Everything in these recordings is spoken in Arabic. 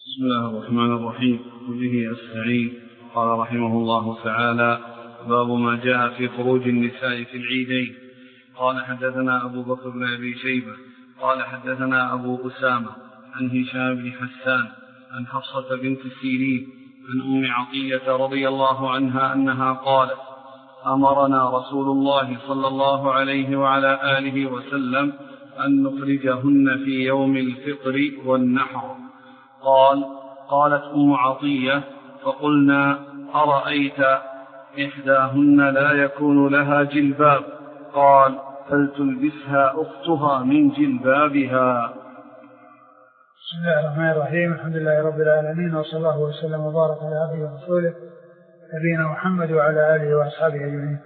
بسم الله الرحمن الرحيم. وبه أستعين. قال رحمه الله تعالى: باب ما جاء في خروج النساء في العيدين. قال حدثنا أبو بكر بن أبي شيبة قال حدثنا أبو أسامة عن هشام بن حسان عن حفصة بنت سيرين عن أم عطية رضي الله عنها أنها قالت: أمرنا رسول الله صلى الله عليه وعلى آله وسلم أن نخرجهن في يوم الفطر والنحر. قالت أم عطية: فقلنا: أرأيت إحداهن لا يكون لها جلباب؟ قال: فلتلبسها أختها من جلبابها. بسم الله الرحمن الرحيم. الحمد لله رب العالمين، وصلى الله وسلم وبارك على عبده ورسوله نبينا محمد وعلى آله وأصحابه أجمعين.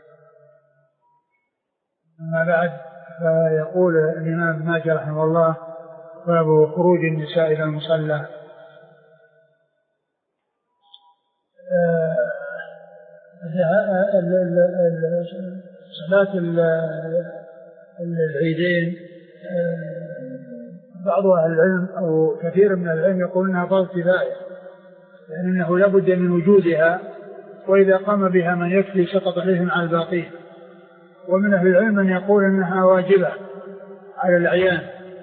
أما بعد، فيقول الإمام ابن ماجه رحمه الله: باب خروج النساء إلى المصلى. صلاة العيدين بعض أهل العلم أو كثير من العلم يقول أنها فرض كفاية، لأنه لا بد من وجودها، وإذا قام بها من يكفي سقط عليهم على الباقين. ومن أهل العلم من يقول أنها واجبة على الأعيان،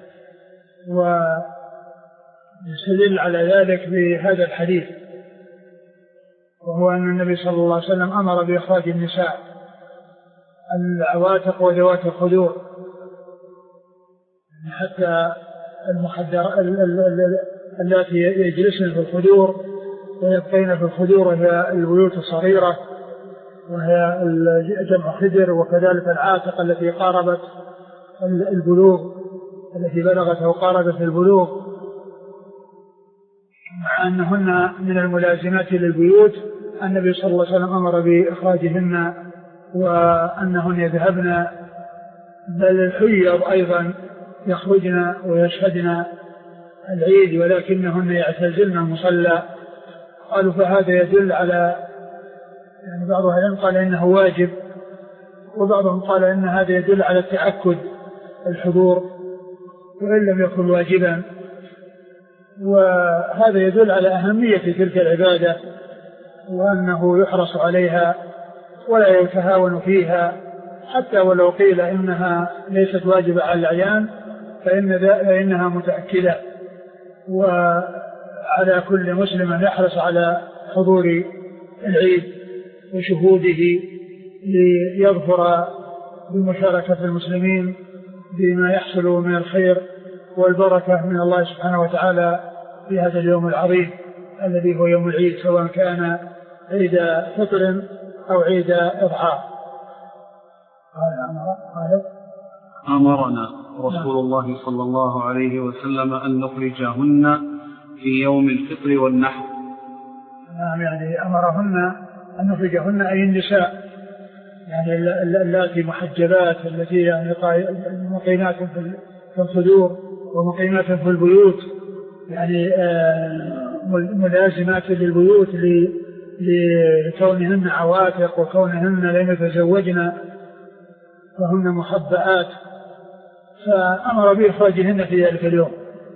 ويستدل على ذلك بهذا الحديث، وهو أن النبي صلى الله عليه وسلم أمر بإخراج النساء العواتق وذوات الخدور، حتى المخدر التي يجلسن في الخدور ويبقين في الخدور، وهي البيوت الصغيرة وهي جمع خدر، وكذلك العاتق التي قاربت البلوغ، التي بلغت أو قاربت البلوغ، مع أنهن من الملازمات للبيوت. النبي صلى الله عليه وسلم أمر بإخراجهن وأنهن يذهبن، بل الحيض أيضا يخرجن ويشهدن العيد، ولكنهن يعتزلن المصلى. قالوا فهذا يدل على، يعني بعضهم قال إنه واجب، وبعضهم قال إن هذا يدل على تأكد الحضور وإن لم يكن واجبا، وهذا يدل على أهمية تلك العبادة، وأنه يحرص عليها ولا يتهاون فيها، حتى ولو قيل إنها ليست واجبة على الأعيان فإنها متأكدة. وعلى كل مسلم أن يحرص على حضور العيد وشهوده ليظفر بمشاركة المسلمين بما يحصل من الخير والبركة من الله سبحانه وتعالى في هذا اليوم العظيم الذي هو يوم العيد، سواء كان عيد فطر أو عيد إضحى. أمرنا رسول الله صلى الله عليه وسلم أن نخرجهن في يوم الفطر والنحر. نعم، يعني أمرهن أن نخرجهن أي النساء، يعني اللاتي محجبات، التي يعني مقيمات في الصدور ومقيمات في البيوت، يعني ملازمات للبيوت لكونهن عواتق وكونهن لم يتزوجن فهن محبآت، فأمر بإخراجهن في ذلك اليوم.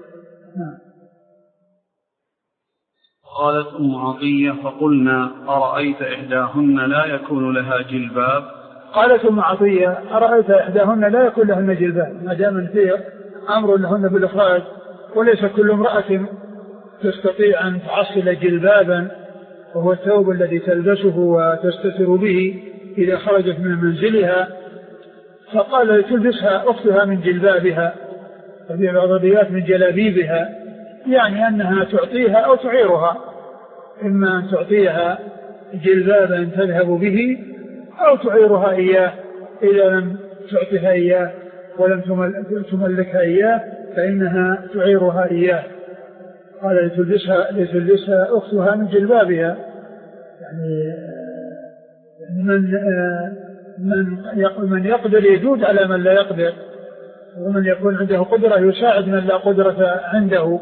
قالت أم عطية: فقلنا: أرأيت إحداهن لا يكون لها جلباب؟ قالت أم عطية: أرأيت إحداهن لا يكون لهن جلباب، ما دام فيه أمر لهن بالإخراج، وليس كل امرأة تستطيع أن تحصل جلبابا، وهو الثوب الذي تلبسه وتستتر به إذا خرجت من منزلها، فقال تلبسها أختها من جلبابها، وفي بعض الروايات من جلابيبها، يعني أنها تعطيها أو تعيرها، إما أن تعطيها جلبابا تذهب به أو تعيرها إياه، إذا لم تعطيها إياه ولم تملكها إياه فإنها تعيرها إياه. قال لتلبسها أختها من جلبابها، يعني من يقدر يجود على من لا يقدر، ومن يكون عنده قدرة يساعد من لا قدرة عنده.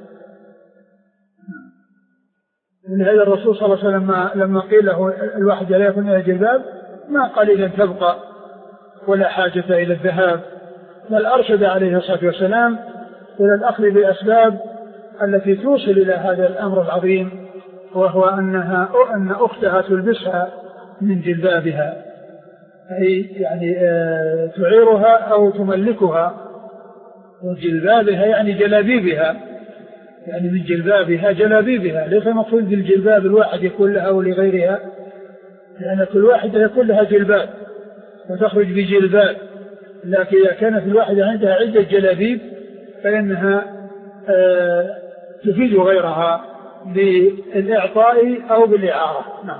ولهذا الرسول صلى الله عليه وسلم لما قيل له الواحد لا يكون لها جلباب ما قال إذا تبقى ولا حاجة إلى الذهاب، بل أرشد عليه الصلاة والسلام إلى الأخذ بالأسباب التي توصل إلى هذا الأمر العظيم، وهو أن أختها تلبسها من جلبابها، أي يعني تعيرها أو تملكها، وجلبابها يعني جلابيبها، يعني من جلبابها جلابيبها، ليس مقصود بالجلباب الواحد يكون لها ولغيرها، لأن كل واحدة يكون لها جلباب وتخرج بجلباب، لكن إذا كانت الواحدة عندها عدة جلابيب فإنها تفيد غيرها بالإعطاء أو بالإعارة. نعم.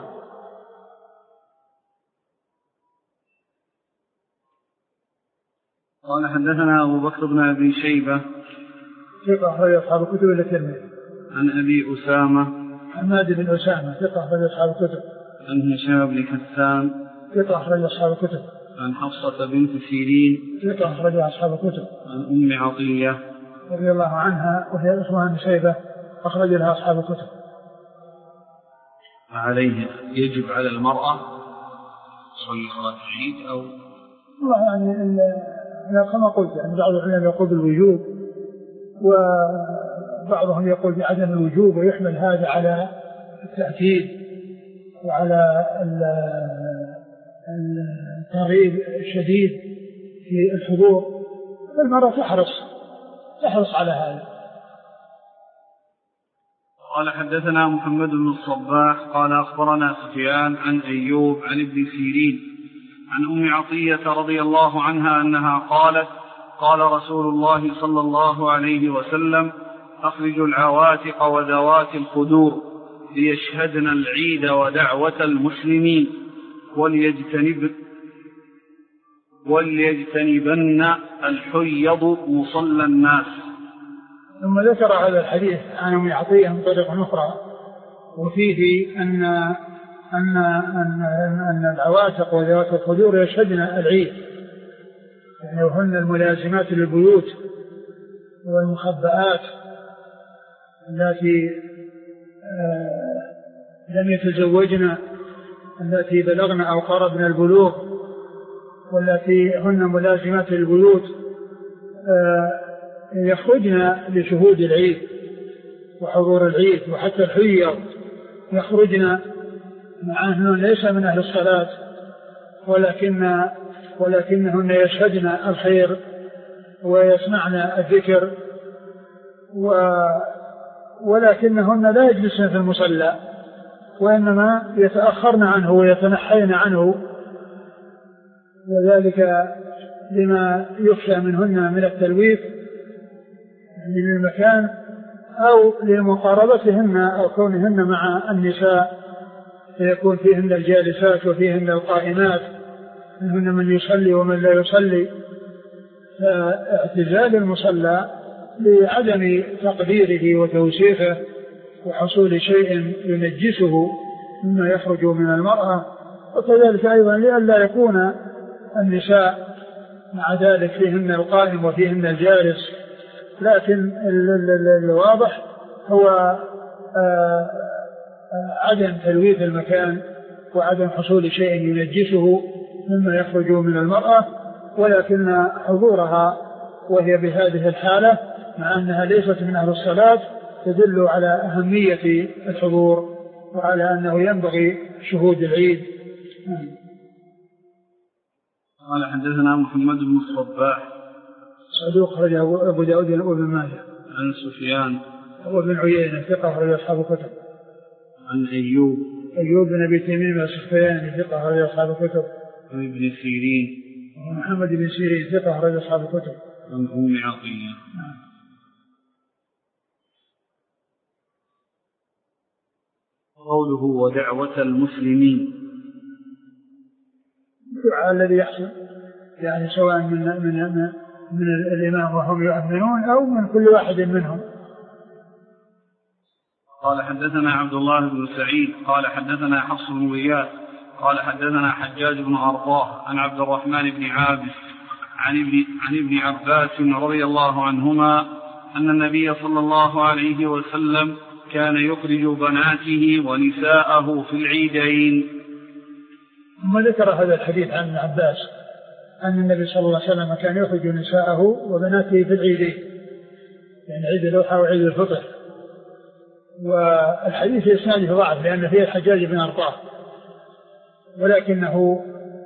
قال حدثنا أبو بكر بن أبي شيبة ثقة أخرج أصحاب الكتب إلا الترمذي. عن أبي أسامة حماد بن أسامة ثقة أخرج أصحاب الكتب. عن هشام بن حسان ثقة أخرج أصحاب الكتب. عن حفصة بنت سيرين ثقة أخرج أصحاب الكتب. عن أم عطية رضي الله عنها وهي اسمها نسيبة أخرج لها أصحاب الكتب. عليه يجب على المرأة صلي صلاة العيد أو والله يعني كما قلت يعني بعض العلماء يقول بالوجوب وبعضهم يقول بعدم الوجوب، ويحمل هذا على التأكيد وعلى الترغيب الشديد في الحضور، فالمرأة تحرص على هذا. قال حدثنا محمد بن الصباح قال أخبرنا سفيان عن أيوب عن ابن سيرين عن أم عطية رضي الله عنها أنها قالت قال رسول الله صلى الله عليه وسلم أخرجوا العواتق وذوات الخدور ليشهدن العيد ودعوة المسلمين وليجتنبن الحيض مصلى الناس. ثم ذكر هذا الحديث عن أم عطية من طريق أخرى، وفيه أن العواتق وذوات الخدور يشهدن العيد، يعني وهن الملازمات للبيوت والمخبئات التي لم يتزوجن، التي بلغن أو قربن البلوغ، والتي هن ملازمات للبيوت يخرجن لشهود العيد وحضور العيد، وحتى الحيض يخرجن مع أنه ليس من أهل الصلاة ولكنهن يشهدن الخير ويسمعن الذكر، ولكنهن لا يجلسن في المصلى، وإنما يتأخرن عنه ويتنحين عنه، وذلك لما يخشى منهن من التلويث من المكان أو لمقاربتهن أو كونهن مع النساء، فيكون فيهن الجالسات وفيهن القائمات، منهن من يصلي ومن لا يصلي، فاعتزال المصلى لعدم تقديره وتوسيخه وحصول شيء ينجسه مما يخرج من المرأة، وكذلك أيضا لئلا يكون النساء مع ذلك فيهن القائم وفيهن الجالس، لكن الواضح هو عدم تلويث المكان وعدم حصول شيء ينجسه مما يخرج من المرأة، ولكن حضورها وهي بهذه الحالة مع أنها ليست من أهل الصلاة تدل على أهمية الحضور وعلى أنه ينبغي شهود العيد. قال حدثنا محمد بن الصباح صدوق أخرج أبو داود وابن ماجه. عن سفيان وابن عيينة ثقة أخرج أصحاب الكتب. عن أيوب بن أبي تميم السختياني ثقة أخرج أصحاب الكتب. عن ابن سيرين محمد بن سيرين ثقة أخرج أصحاب الكتب. عن أم عطية. قوله ودعوة المسلمين، الدعاء الذي يحصل يعني سواء من الإمام وهم يؤمنون أو من كل واحد منهم. قال حدثنا عبد الله بن سعيد قال حدثنا حفص بن غياث قال حدثنا حجاج بن أرطاه عن عبد الرحمن بن عابس عن ابن عباس رضي الله عنهما أن النبي صلى الله عليه وسلم كان يخرج بناته ونساءه في العيدين. ثم ذكر هذا الحديث عن ابن عباس أن النبي صلى الله عليه وسلم كان يخرج نساءه وبناته في العيدين، يعني عيد الأضحى وعيد الفطر، والحديث إسناده ضعف لأن فيه الحجاج بن أرطاه، ولكنه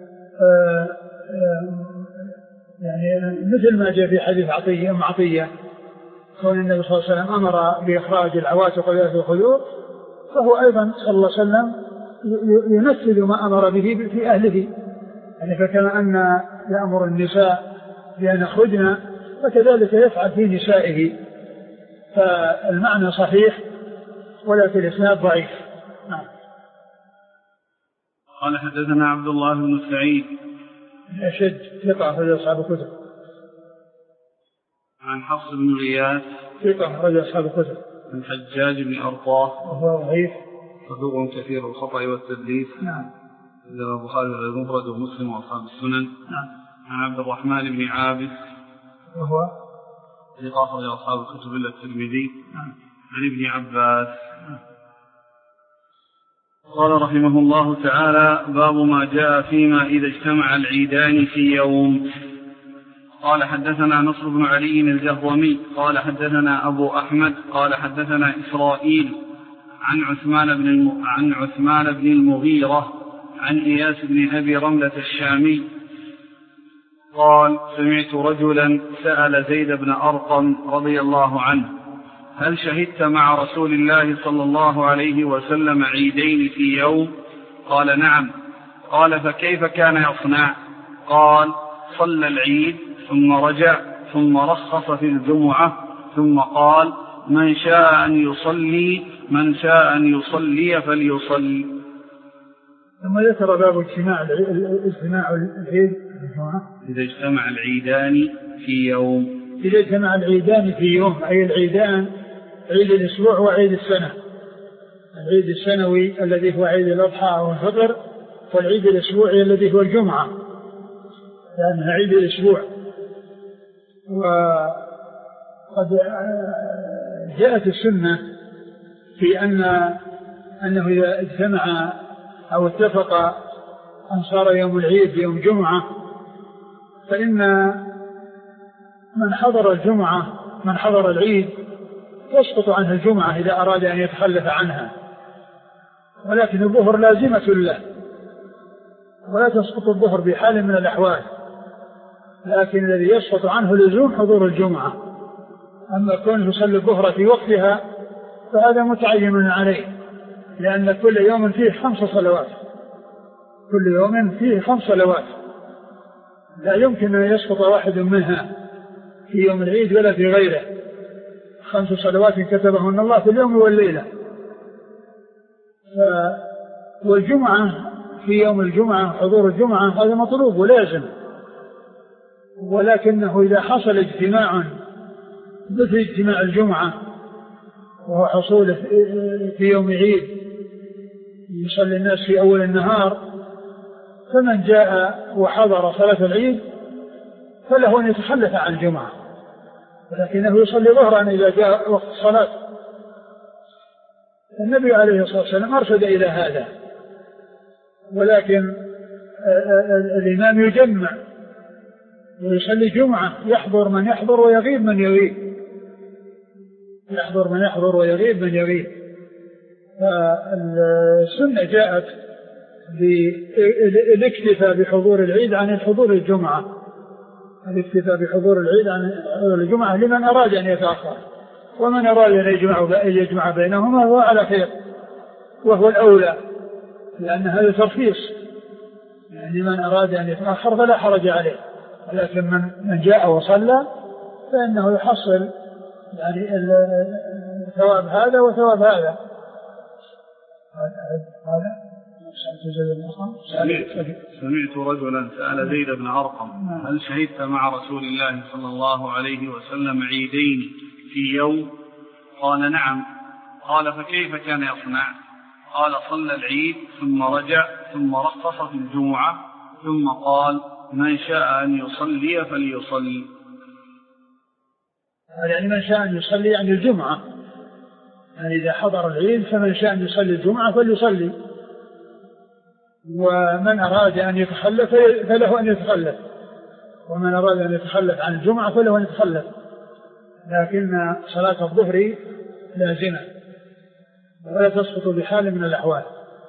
يعني مثل ما جاء في حديث عطية كون النبي صلى الله عليه وسلم أمر بإخراج العواتق وذات الخدور، فهو أيضا صلى الله عليه وسلم ينفذ ما أمر به في أهله، يعني فكما أن يأمر النساء بأن يخرجن فكذلك يفعل في نسائه، فالمعنى صحيح ولكن الإسناد ضعيف. نعم. قال حدثنا عبد الله بن سعيد أشد ثقة في أصحاب الكتب. عن حفص بن غياث ثقة رجل أصحاب الكتب. عن حجاج بن أرطاه وهو ضعيف صدوق كثير الخطأ والتدليس. نعم. ذكر البخاري المفرد ومسلم وأصحاب السنن. نعم. عن عبد الرحمن بن عابس وهو ثقة أخرج أصحاب الكتب إلا الترمذي. نعم. عن ابن عباس. قال رحمه الله تعالى: باب ما جاء فيما إذا اجتمع العيدان في يوم. قال حدثنا نصر بن علي الجهضمي قال حدثنا أبو أحمد قال حدثنا إسرائيل عن عثمان بن المغيرة عن إياس بن أبي رملة الشامي قال: سمعت رجلا سأل زيد بن أرقم رضي الله عنه: هل شهدت مع رسول الله صلى الله عليه وسلم عيدين في يوم؟ قال: نعم. قال: فكيف كان يصنع؟ قال: صلى العيد ثم رجع ثم رخص في الجمعة ثم قال: من شاء أن يصلي فليصلي. ثم ذكر باب اجتماع العيد إذا اجتمع العيدان في يوم. إذا اجتمع العيدان في يوم أي العيدان عيد الأسبوع وعيد السنة، العيد السنوي الذي هو عيد الأضحى والفطر، والعيد الأسبوعي الذي هو الجمعة لأنها عيد الأسبوع. وقد جاءت السنة في أنه إذا اجتمع أو اتفق أن صار يوم العيد يوم جمعة فإن من حضر العيد يسقط عنه الجمعة إذا أراد أن يتخلف عنها، ولكن الظهر لازمة له ولا تسقط الظهر بحال من الأحوال، لكن الذي يسقط عنه لزوم حضور الجمعة. أما كونه يصلي الظهر في وقتها فهذا متعين عليه، لأن كل يوم فيه 5 صلوات، كل يوم فيه 5 صلوات لا يمكن أن يسقط واحد منها في يوم العيد ولا في غيره. 5 صلوات كتبهن الله في اليوم والليلة. والجمعة في يوم الجمعة حضور الجمعة هذا مطلوب ولازم، ولكنه إذا حصل اجتماع مثل اجتماع الجمعة وهو حصول في يوم عيد يصلي الناس في أول النهار، فمن جاء وحضر صلاة العيد فله أن يتخلف عن الجمعة، ولكنه يصلي ظهرا إذا جاء وقت الصلاة. النبي عليه الصلاة والسلام أرشد إلى هذا، ولكن الإمام يجمع ويصلي جمعة، يحضر من يحضر ويغيب من يغيب، يحضر من يحضر ويغيب من يغيب. فالسنة جاءت بالاكتفاء بحضور العيد عن الحضور الجمعة، الاكتفاء بحضور العيد عن حضور الجمعة لمن أراد أن يتأخر، ومن أراد أن يجمع بينهما هو على خير وهو الأولى، لأن هذا ترخيص، يعني من أراد أن يتأخر فلا حرج عليه، لكن من جاء وصلى فإنه يحصل يعني ثواب هذا وثواب هذا. سمعت رجلا سأل زيد بن أرقم: هل شهدت مع رسول الله صلى الله عليه وسلم عيدين في يوم؟ قال: نعم. قال: فكيف كان يصنع؟ قال: صلى العيد ثم رجع ثم رخص في الجمعة ثم قال: من شاء أن يصلي فليصلي. يعني من شاء أن يصلي يعني الجمعة، يعني إذا حضر العيد فمن شاء أن يصلي الجمعة فليصلي، ومن أراد أن يتخلف فله أن يتخلف، ومن أراد أن يتخلف عن الجمعة فله أن يتخلف، لكن صلاة الظهر لازمة ولا تسقط بحال من الأحوال.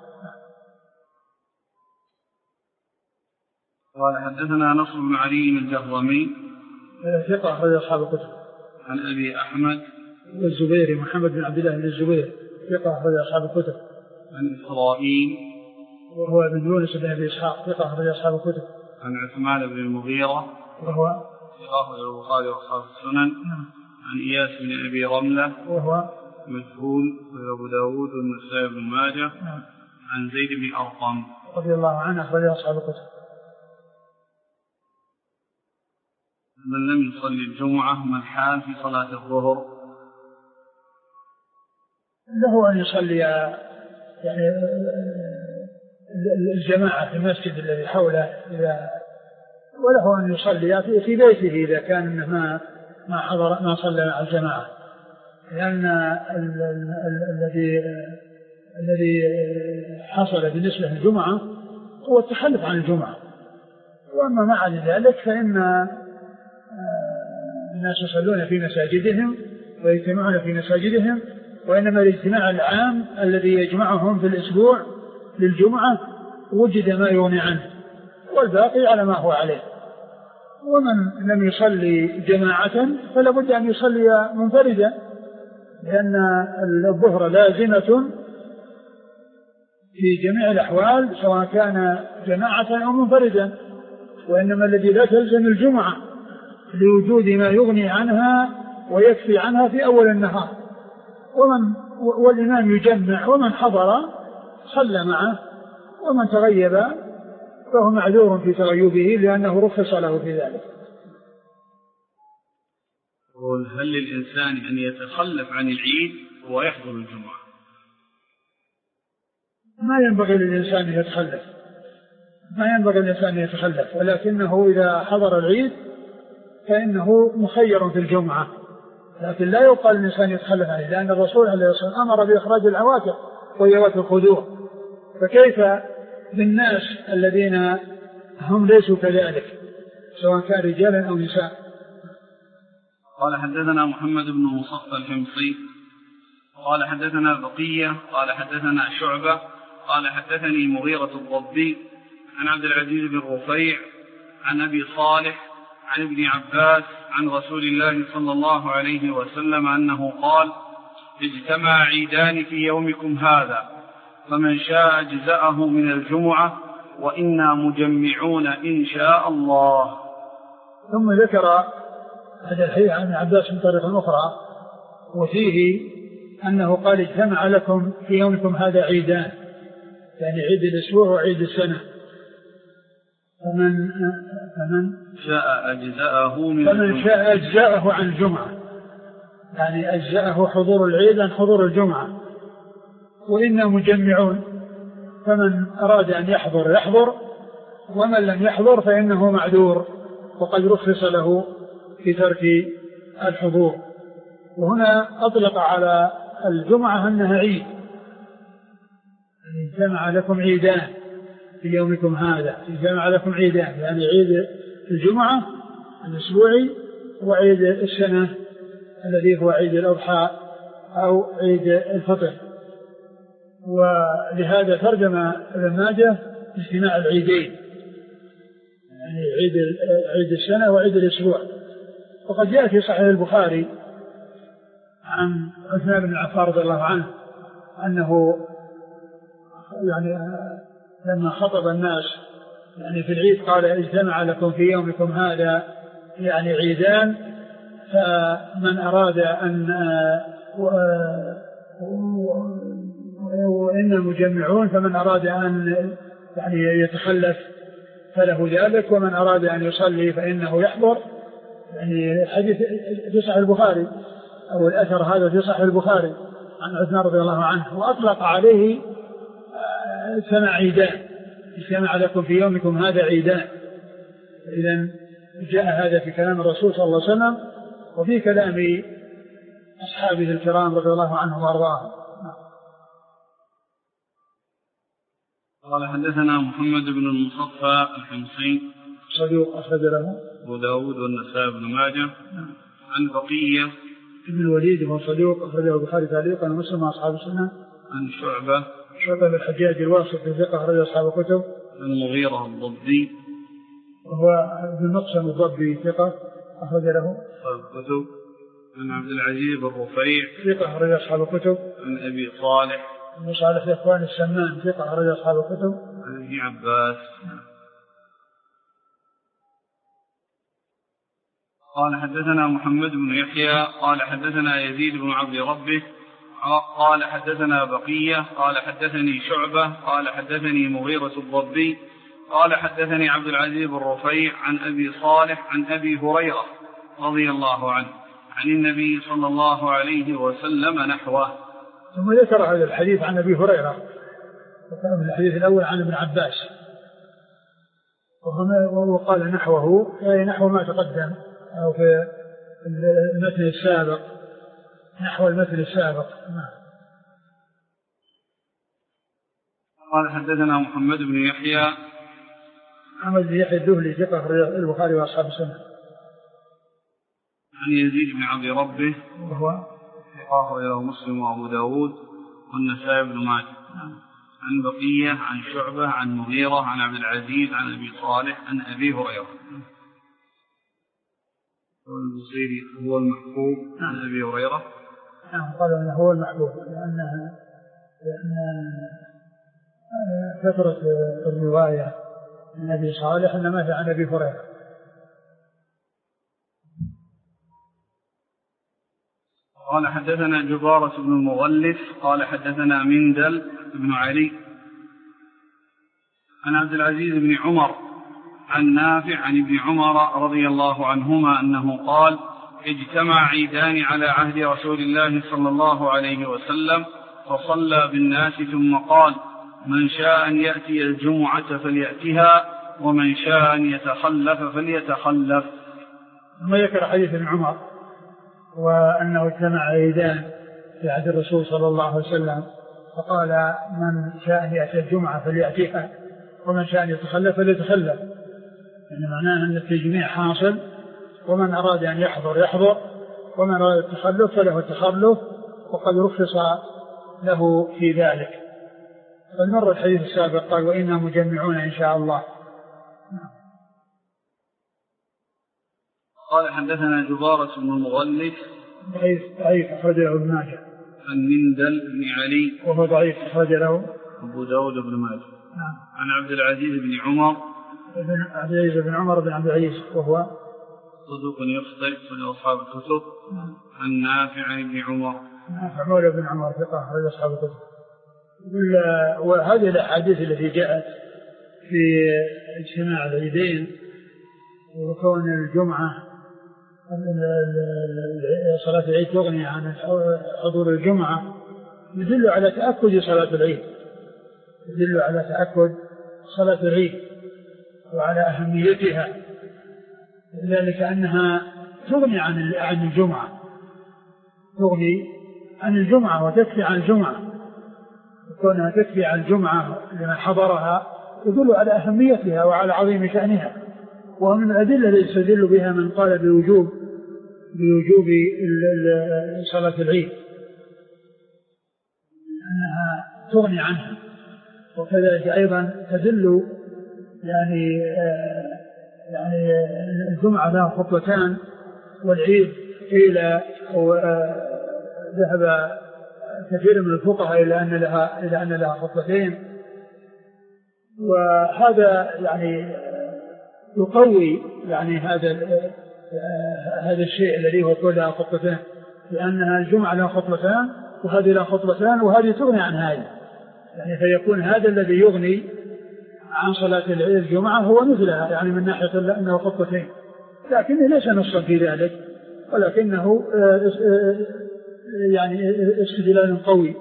قال حدثنا نصر بن علي الجهضمي ثقة أخرج أصحاب الكتب. عن أبي أحمد الزبيري محمد بن عبد الله بن الزبير ثقة أخرج أصحاب الكتب. عن إسرائيل وهو ابن يونس بن أبي إسحاق ثقة أخرج أصحاب الكتب. عن عثمان بن المغيرة وهو أخرج البخاري وأصحاب السنن. عن إياس بن أبي رملة وهو مجهول وأبو داود والنسائي بن ماجه. عن زيد بن أرقم رضي الله عنه أخرج أصحاب الكتب. من لم يصلي الجمعة من حال في صلاة الظهر له أن يصلي يعني الجماعة في المسجد الذي حوله وله أن يصلي في بيته إذا كان ما صلى مع الجماعة، لأن الذي حصل بالنسبة للجمعة هو التخلف عن الجمعة. وأما مع ذلك فإن الناس يصلون في مساجدهم ويجتمعون في مساجدهم، وإنما الاجتماع العام الذي يجمعهم في الأسبوع للجمعة وجد ما يغني عنه والباقي على ما هو عليه. ومن لم يصلي جماعة فلا بد أن يصلي منفردا، لأن الظهر لازمة في جميع الأحوال سواء كان جماعة أو منفردا، وإنما الذي لا تلزم الجمعة لوجود ما يغني عنها ويكفي عنها في أول النهار. والإمام يجمع، ومن حضر صلى معه، ومن تغيب فهو معذور في تغيبه لأنه رخص له في ذلك. هل للإنسان أن يتخلف عن العيد ويحضر الجمعة؟ ما ينبغي للإنسان أن يتخلف، ولكنه إذا حضر العيد فإنه مخير في الجمعة، لكن لا يقال الإنسان يتخلف عنه، لأن الرسول عليه الصلاة والسلام أمر بإخراج العواتق وذوات الخدور، فكيف بالناس الذين هم ليسوا كذلك سواء كان رجالا أو نساء. قال حدثنا محمد بن مصطفى الحمصي قال حدثنا بقية قال حدثنا شعبة قال حدثني مغيرة الضبي عن عبد العزيز بن رفيع عن أبي صالح عن ابن عباس عن رسول الله صلى الله عليه وسلم أنه قال: اجتمع عيدان في يومكم هذا، فمن شاء أجزأه من الجمعة، وإنا مجمعون إن شاء الله. ثم ذكر هذا الحديث عن ابن عباس من طريق أخرى، وفيه أنه قال: اجتمع لكم في يومكم هذا عيدان، يعني عيد الأسبوع وعيد السنة، فمن شاء أجزأه عن الجمعة، يعني أجزأه حضور العيد عن حضور الجمعة. وإنا مجمعون، فمن أراد أن يحضر، ومن لم يحضر فإنه معذور وقد رخص له في ترك الحضور. وهنا أطلق على الجمعة أنها عيد، جمع لكم عيدان في يومكم هذا، جمع لكم عيدان، يعني عيد الجمعة الأسبوعي وعيد السنة الذي هو عيد الأضحى أو عيد الفطر. ولهذا ترجم ابن ماجه اجتماع العيدين، يعني عيد السنة وعيد الأسبوع. وقد جاء في صحيح البخاري عن عثمان بن عفان رضي الله عنه أنه يعني لما خطب الناس يعني في العيد قال: اجتمع لكم في يومكم هذا يعني عيدان، فمن أراد أن وإن مجمعون، فمن أراد أن يعني يتخلف فله ذلك، ومن أراد أن يصلي فإنه يحضر. يعني الحديث في صحيح البخاري أو الأثر هذا في صحيح البخاري عن عثمان رضي الله عنه، وأطلق عليه سمع عيدان، اجتمع لكم في يومكم هذا عيدان. إذن جاء هذا في كلام الرسول صلى الله عليه وسلم وفي كلام أصحابه الكرام رضي الله عنهم وأرضاهم. قال حدثنا محمد بن المصطفى الحمصي صدوق أخرج له أبو داود والنسائي بن ماجه. عن بقية ابن الوليد وهو صدوق أخرجه البخاري تعليقا ومسلم وأصحاب السنة. عن شعبة بن الحجاج الواسطي ثقة أخرج أصحاب الكتب. المغيرة الضبي وهو ابن مقسم الضبي ثقة أخرج له أصحاب الكتب. عن عبد العزيز بن رفيع ثقة أخرج أصحاب الكتب. عن أبي صالح أبو صالح إخوان السمان ثقة أخرج أصحاب الكتب. عن ابن عباس. قال حدثنا محمد بن يحيى قال حدثنا يزيد بن عبد ربه قال حدثنا بقية قال حدثني شعبة قال حدثني مغيرة الضبي قال حدثني عبد العزيز بن رفيع عن أبي صالح عن أبي هريرة رضي الله عنه عن النبي صلى الله عليه وسلم نحوه. ثم ذكر هذا الحديث عن أبي هريرة، وكان الحديث الأول عن ابن عباس، وقال نحوه أي نحو ما تقدم أو في المتن السابق، نحو المتن السابق. قال حدثنا محمد بن يحيى محمد بن يحيى الذهلي ثقة البخاري وأصحاب السنة. عن يزيد بن عبد ربه وهو ثقة له مسلم وأبو داود والنسائي بن ماجه. عن بقية عن شعبة عن مغيرة عن عبد العزيز عن أبي صالح عن أبي هريرة. البصيري هو المحبوب عن أبي هريرة. قالوا أنه هو المحبوب لأن فترة الرواية عن أبي صالح إنما هي عن أبي هريرة. قال حدثنا جبارة بن المغلف قال حدثنا مندل بن علي عن عبد العزيز بن عمر عن نافع عن ابن عمر رضي الله عنهما أنه قال اجتمع عيدان على عهد رسول الله صلى الله عليه وسلم فصلى بالناس ثم قال من شاء أن يأتي الجمعة فليأتها ومن شاء أن يتخلف فليتخلف. ثم ذكر حديث ابن عمر وأنه اجتمع عيدان في عهد الرسول صلى الله عليه وسلم فقال من شاء أن يأتي الجمعة فليأتيها ومن شاء أن يتخلف فليتخلف، يعني معناه أن التجميع حاصل، ومن أراد أن يحضر يحضر ومن أراد التخلف فله التخلف، وقد رخص له في ذلك. فالمر الحديث السابق قال وإنا مجمعون إن شاء الله. قال حدثنا جبارة بن المغلف ضعيف أخرج له ابن ماجه. عن مندل بن علي وهو ضعيف أخرج له أبو داود بن ماجه. عن عبد العزيز بن عمر عبد العزيز بن عمر بن عبد العزيز وهو صدوق يخطئ من أصحاب الكتب. عن نافع عن ابن عمر نافع مولى بن عمر ثقة أخرج أصحاب الكتب. وهذه الأحاديث التي جاءت في اجتماع العيدين وكون الجمعة صلاة العيد تغني عن حضور الجمعة يدل على تأكد صلاة العيد، يدل على تأكد صلاة العيد وعلى أهميتها، ذلك أنها تغني عن الجمعة، تغني عن الجمعة وتكفي عن الجمعة، كونها تكفي عن الجمعة لمن حضرها يدل على أهميتها وعلى عظيم شأنها. ومن الأدلة التي يستدل بها من قال بوجوب صلاة العيد أنها تغني عنها، وكذلك أيضا تدل يعني الجمعة لها خطوتان والعيد إلى ذهب كثير من الفقهاء إلى أن لها خطوتين، وهذا يعني يقوي يعني هذا الشيء الذي هو كلها خطوتان، لأنها الجمعة لها خطوتان وهذه لها خطوتان وهذه تغني عن هذه، يعني فيكون هذا الذي يغني عن صلاة الجمعة هو مثلها، يعني من ناحية أنه خطوتين، لكن ليس نصا في ذلك، ولكنه يعني استدلال قوي.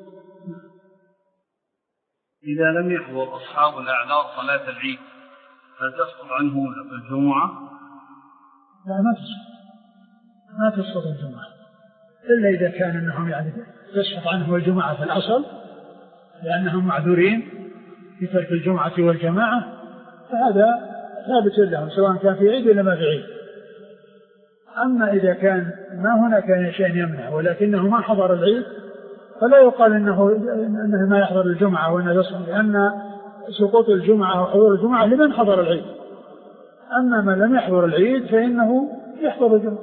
إذا لم يحضر أصحاب الأعذار صلاة العيد هل تسقط عنهم الجمعة؟ لا، ما تسقط الجمعة إلا إذا كان أنهم يعني تسقط عنهم الجمعة في الأصل لأنهم معذورين في ترك الجمعة والجماعة، فهذا ثابت لهم سواء كان في عيد ولا ما في عيد. أما إذا كان ما هناك شيء يمنع ولكنه ما حضر العيد فلا يقال إنه ما يحضر الجمعة وإنه يصوم، لأن سقوط الجمعة وحضور الجمعة لمن حضر العيد، أما من لم يحضر العيد فإنه يحضر الجمعة.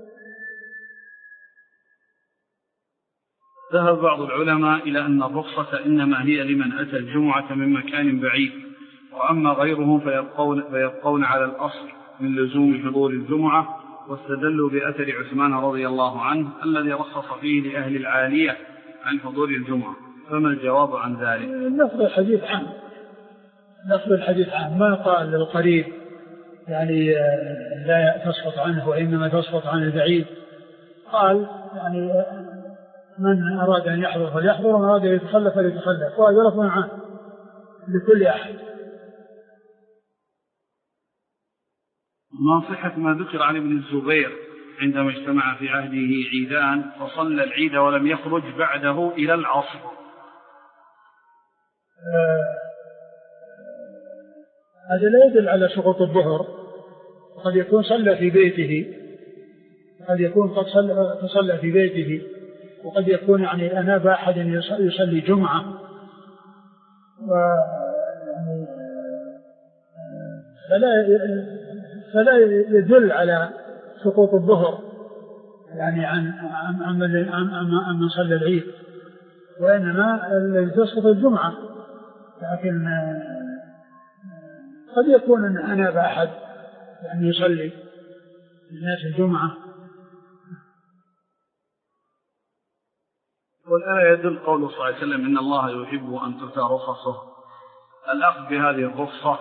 ذهب بعض العلماء إلى أن الرخصة إنما هي لمن أتى الجمعة من مكان بعيد، وأما غيرهم فيبقون على الأصل من لزوم حضور الجمعة، واستدلوا بأثر عثمان رضي الله عنه الذي رخص فيه لأهل العالية عن حضور الجمعة. فما الجواب عن ذلك؟ لفظ الحديث عام ما قال للقريب يعني لا تسقط عنه وإنما تسقط عن البعيد، قال يعني من أراد أن يحضر فليحضر ومن أراد أن يتخلف فليتخلف، وهذا لفظ عام لكل أحد. ما صحة ما ذكر عن ابن الزبير عندما اجتمع في عهده عيدان فصلى العيد ولم يخرج بعده إلى العصر؟ هذا لا يدل على سقوط الظهر، قد يكون صلى في بيته، قد يكون قد صلى في بيته، وقد يكون يعني أناب أحد يصلي جمعة، فلا يدل على سقوط الظهر يعني عن من صلى العيد، وإنما تسقط الجمعة. لكن قد يكون أن أناب أحد يعني يصلي الناس الجمعة. والآية يدل قوله صلى الله عليه وسلم إن الله يحب أن تؤتى رخصه، الأخذ بهذه الرخصة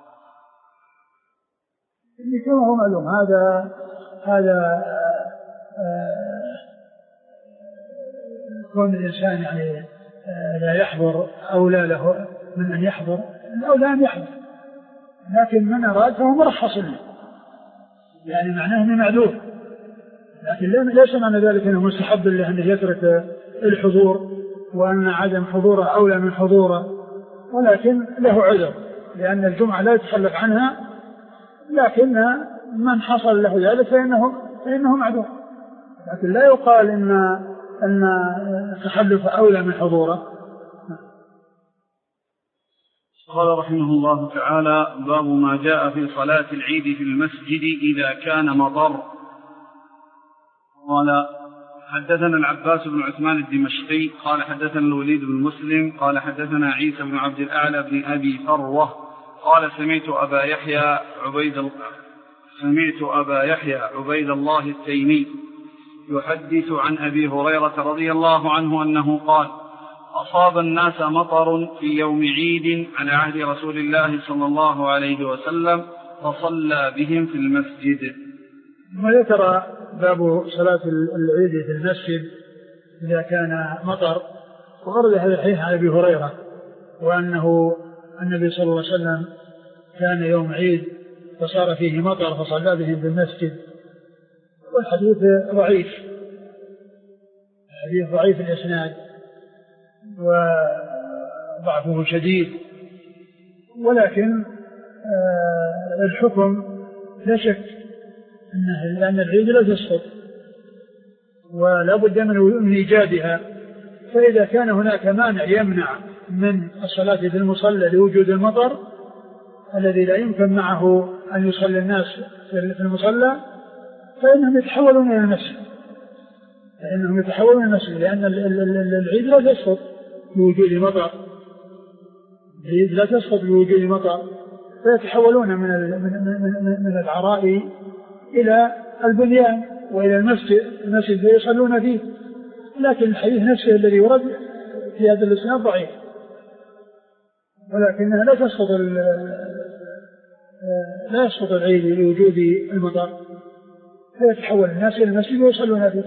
كما هو معلوم هذا كون الإنسان يعني لا يحضر أولى له من أن يحضر، الأولى أن يحضر، لكن من أراد فهو مرخص له، يعني معناه أنه معذور، لكن ليس معنى ذلك أنه مستحب له أن يترك الحضور وأن عدم حضوره أولى من حضوره، ولكن له عذر لأن الجمعة لا يتخلف عنها، لكن من حصل له ذلك فإنه معذور، لكن لا يقال أن تخلف أولى من حضوره. قال رحمه الله تعالى: باب ما جاء في صلاة العيد في المسجد إذا كان مطر. قال: حدثنا العباس بن عثمان الدمشقي قال حدثنا الوليد بن مسلم قال حدثنا عيسى بن عبد الأعلى بن أبي فروة قال سمعت أبا يحيى عبيد الله التيمي يحدث عن أبي هريرة رضي الله عنه أنه قال: أصاب الناس مطر في يوم عيد على عهد رسول الله صلى الله عليه وسلم فصلى بهم في المسجد. ما ذكر باب صلاة العيد في المسجد إذا كان مطر، وغرد هذا الحديث عن أبي هريرة وأنه النبي صلى الله عليه وسلم كان يوم عيد فصار فيه مطر فصلى بهم في المسجد، والحديث ضعيف، الحديث ضعيف الإسناد وضعفه شديد، ولكن الحكم لا شك لأن العيد لا تسقط ولا بد من إيجادها، فإذا كان هناك مانع يمنع من الصلاة في المصلى لوجود المطر الذي لا يمكن معه أن يصلي الناس في المصلى فإنهم يتحولون إلى المسجد، لأن العيد لا تسقط بوجود مطر، العيد لا تسقط بوجود مطر، فيتحولون من العراء إلى البنيان وإلى المسجد يصلون فيه. لكن الحديث نفسه الذي ورد في هذا الإسناد ضعيف، ولكنها لا يسقط العيد لوجود المطر، فيتحول الناس إلى المسجد ويصلون فيه.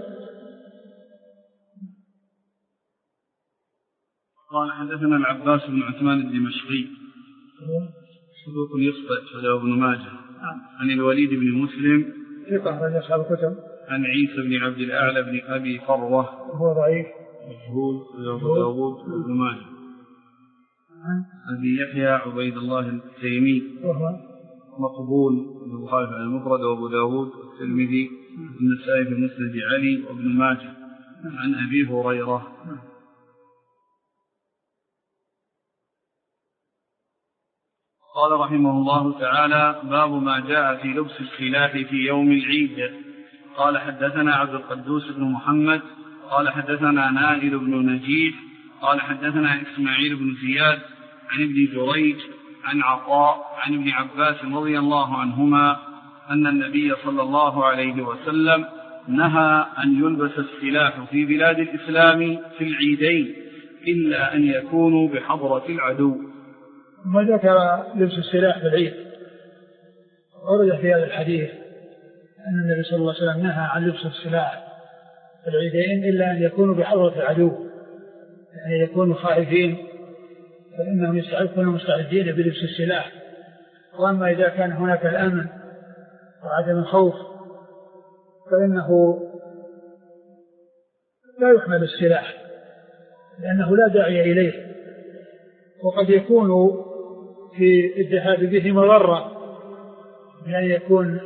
قال: حدثنا العباس بن عثمان الدمشقي صدوق يخطئ فله ابن ماجه عن الوليد بن مسلم ثقة أصحاب الكتب عن عيسى بن عبد الأعلى بن أبي فروة وهو ضعيف مجهول أبو داود وابن ماجه أبي يحيى عبيد الله التيمي وهو مقبول البخاري في المفرد وأبو داود والترمذي والنسائي في مسند علي وابن ماجه عن أبي هريرة قال رحمه الله تعالى: باب ما جاء في لبس السلاح في يوم العيد. قال حدثنا عبد القدوس بن محمد قال حدثنا نائل بن نجيح قال حدثنا إسماعيل بن زياد عن ابن جريج عن عطاء عن ابن عباس رضي الله عنهما أن النبي صلى الله عليه وسلم نهى أن يلبس السلاح في بلاد الإسلام في العيدين إلا أن يكونوا بحضرة العدو. ما ذكر لبس السلاح في العيد، ورد في هذا الحديث أن النبي صلى الله عليه وسلم نهى عن لبس السلاح في العيدين إلا أن يكونوا بحضرة العدو، يعني يكونوا خائفين فإنهم يكونوا مستعدين بلبس السلاح. وأما إذا كان هناك الأمن وعدم الخوف فإنه لا يحمل السلاح لأنه لا داعي إليه، وقد يكون في الذهاب به مضرة، يعني يكون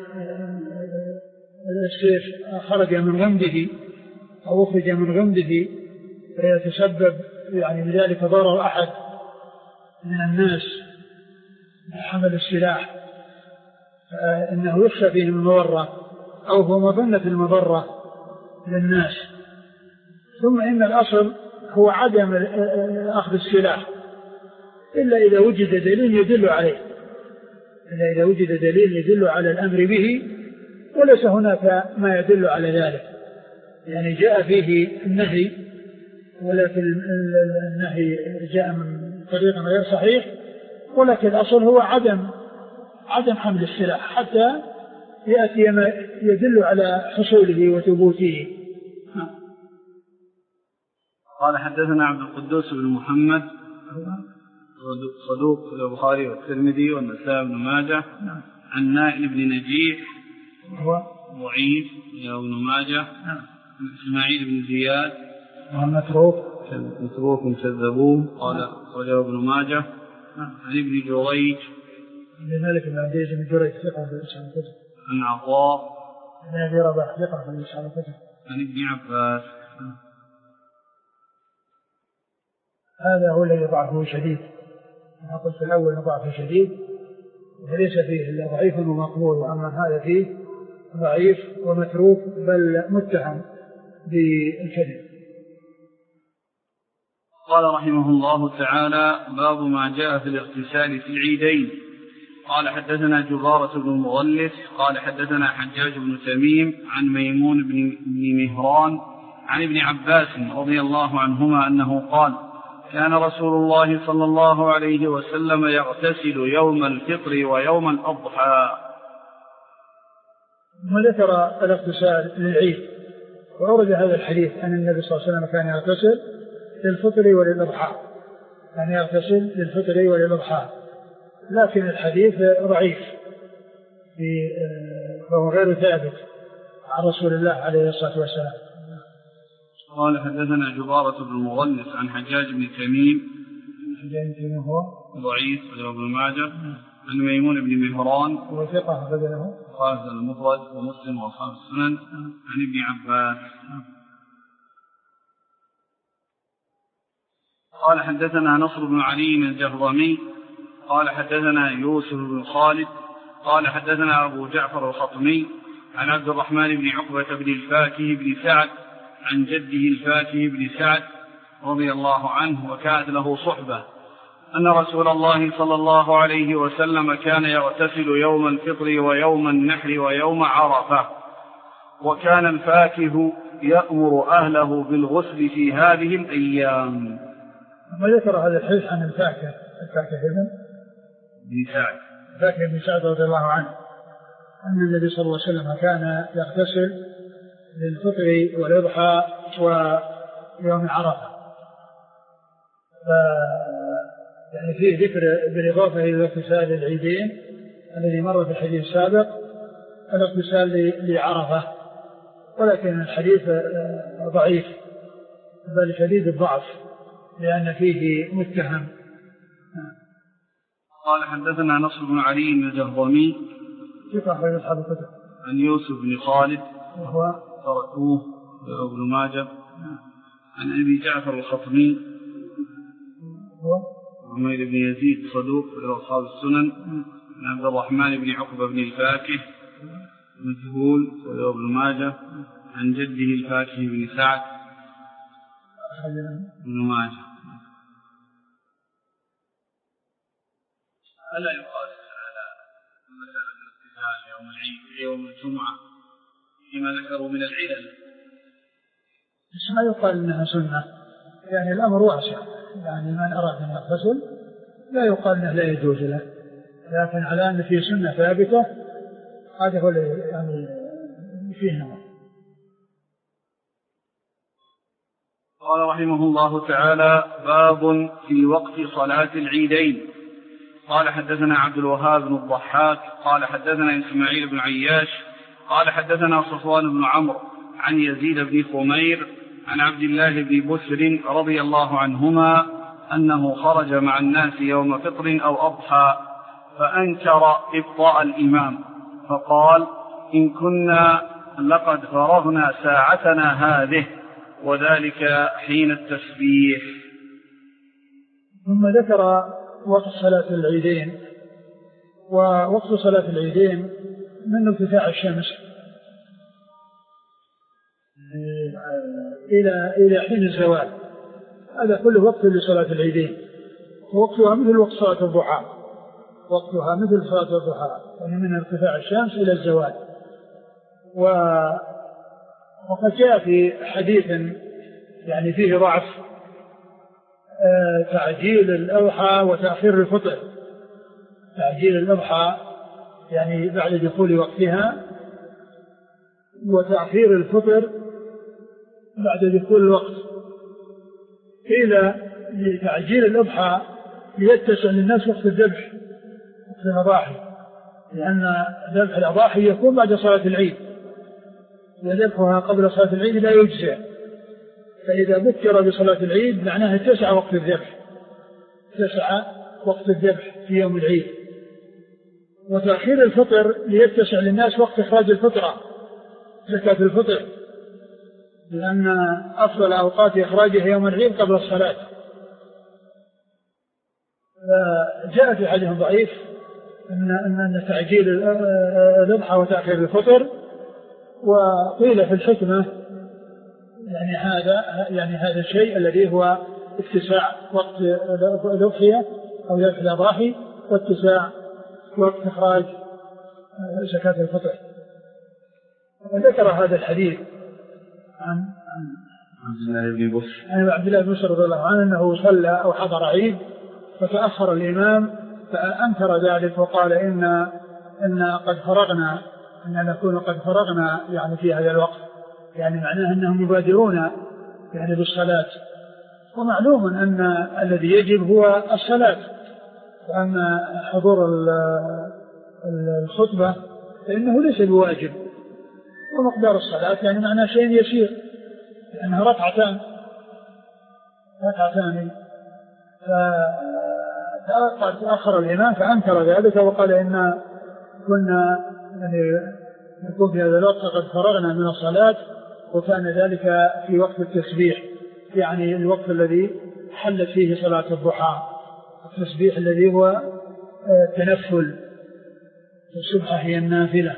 السيف خرج من غمده أو أخرج من غمده فيتسبب يعني بذلك ضرر أحد من الناس حمل السلاح، فإنه يخشى فيه المضرة أو هو مظنة المضرة للناس. ثم إن الأصل هو عدم أخذ السلاح إلا إذا وجد دليل يدل عليه، إلا إذا وجد دليل يدل على الأمر به، وليس هناك ما يدل على ذلك، يعني جاء فيه النهي ولكن النهي جاء من طريق غير صحيح، ولكن الأصل هو عدم حمل السلاح حتى يأتي ما يدل على حصوله وثبوته. قال حدثنا عبد القدوس بن محمد صدوق في البخاري والترمذي والنسائي بن ماجه عن نائل بن نجيح هو ضعيف ابن ماجه إسماعيل بن زياد متروك كذبوه قال رجل ابن ماجه عن ابن جريج لذلك بن عبد العزيز بن جريج ثقة في الإسلام الكتب عن عطاء بن أبي رباح ثقة في الإسلام الكتب عن ابن عباس. هذا هو الذي ضعفه شديد، أنا قلت في الأول ضعفه شديد وليس فيه إلا ضعيف ومقبول، وأما هذا فيه ضعيف ومتروك بل متهم بالكذب. قال رحمه الله تعالى: باب ما جاء في الاغتسال في العيدين. قال حدثنا جبارة بن المغلس قال حدثنا حجاج بن تميم عن ميمون بن مهران عن ابن عباس رضي الله عنهما أنه قال: كان رسول الله صلى الله عليه وسلم يغتسل يوم الفطر ويوم الأضحى. وذكر الاغتسال للعيد، وأورد هذا الحديث أن النبي صلى الله عليه وسلم كان يغتسل للفطر وللأضحى، كان يغتسل للفطر وللأضحى، لكن الحديث ضعيف وهو غير ثابت عن رسول الله عليه الصلاة والسلام. قال حدثنا جبارة بن المغلس عن حجاج بن تميم هو ضعيف ابن ماجه عن ميمون بن مهران وثقة بدله خالد المفرد ومسلم وأصحاب السنن عن ابن عباس. قال حدثنا نصر بن علي الجهضمي قال حدثنا يوسف بن خالد قال حدثنا أبو جعفر الخطمي عن عبد الرحمن بن عقبة بن الفاكه بن سعد عن جده الفاكه بن سعد رضي الله عنه وكانت له صحبة أن رسول الله صلى الله عليه وسلم كان يغتسل يوم الفطر ويوم النحر ويوم عرفة، وكان الفاكه يأمر أهله بالغسل في هذه الأيام. وذكر هذا الحديث عن الفاكه بن سعد رضي الله عنه أن النبي صلى الله عليه وسلم كان يغتسل للفطر والإضحى ويوم عرفة، يعني فيه ذكر بالإضافة إلى الاغتسال العيدين الذي مر في الحديث السابق الاغتسال لعرفة، ولكن الحديث ضعيف بل شديد الضعف لأن فيه متهم. قال حدثنا نصر بن علي الجهضمي ثقة أخرج أصحاب الكتب عن يوسف بن خالد وهو تركوه ابن ماجه عن أبي جعفر الخطمي عمير بن يزيد صدوق لأصحاب السنن. عن عبد الرحمن بن عقبة بن الفاكه مجهول وابن ماجه. عن جده الفاكه بن سعد بن ماجه. ألا يقال على مسألة الاغتسال يوم العيد يوم الجمعة فيما ذكروا من العلل؟ بس ما يقال إنها سنة، يعني الأمر واسع، يعني من أراد أن يغتسل لا يقال إنه لا يجوز له، لكن على أن في سنة ثابتة هذا هو يعني فيه نظر. قال رحمه الله تعالى: باب في وقت صلاة العيدين. قال حدثنا عبد الوهاب بن الضحاك قال حدثنا إسماعيل بن عياش قال حدثنا صفوان بن عمرو عن يزيد بن خمير عن عبد الله بن بسر رضي الله عنهما أنه خرج مع الناس يوم فطر أو أضحى فأنكر إبطاء الإمام فقال: إن كنا لقد فرغنا ساعتنا هذه، وذلك حين التسبيح. ثم ذكر وقت صلاة العيدين، ووقت صلاة العيدين من ارتفاع الشمس إلى حين الزوال، هذا كله وقت لصلاة العيدين، ووقتها مثل وقت صلاة الضحى، وقتها مثل صلاة الضحى، يعني من ارتفاع الشمس إلى الزوال. وقد جاء في حديث يعني فيه ضعف تعجيل الأضحى وتأخير الفطر. تعجيل الأضحى يعني بعد دخول وقتها، وتأخير الفطر بعد دخول الوقت. قيل لتعجيل الأضحى ليتسع للناس وقت الذبح، وقت الأضاحي، لأن ذبح الأضاحي يكون بعد صلاة العيد، وذبحها قبل صلاة العيد لا يجزئ، فإذا بكر بصلاة العيد معناها اتسع وقت الذبح، اتسع وقت الذبح في يوم العيد. وتأخير الفطر ليتسع للناس وقت إخراج الفطرة، زكاة الفطر، لأن أفضل أوقات إخراجها يوم العيد قبل الصلاة. جاء في حديث ضعيف أن تعجيل الأضحى وتأخير الفطر، وقيل في الحكمة يعني هذا الشيء الذي هو اتساع وقت الأضحية أو ذبح الأضاحي، واتساع وقت إخراج زكاة الفطر. وذكر هذا الحديث عن عبد الله بن بسر رضي الله عنه أنه صلى أو حضر عيد فتأخر الإمام فأنكر ذلك وقال إن قد فرغنا، إن نكون قد فرغنا يعني في هذا الوقت، يعني معناه أنهم يبادرون يعني بالصلاة. ومعلوم أن الذي يجب هو الصلاة، وأما حضور الخطبة فإنه ليس بواجب، ومقدار الصلاة يعني معناه شيء يسير، لأنها ركعتان. فتأخر الإمام فأنكر ذلك وقال إن كنا يعني نكون في هذا الوقت قد فرغنا من الصلاة، وكان ذلك في وقت التسبيح، يعني الوقت الذي حلت فيه صلاة الضحى، التسبيح الذي هو التنفل، السبحة هي النافلة.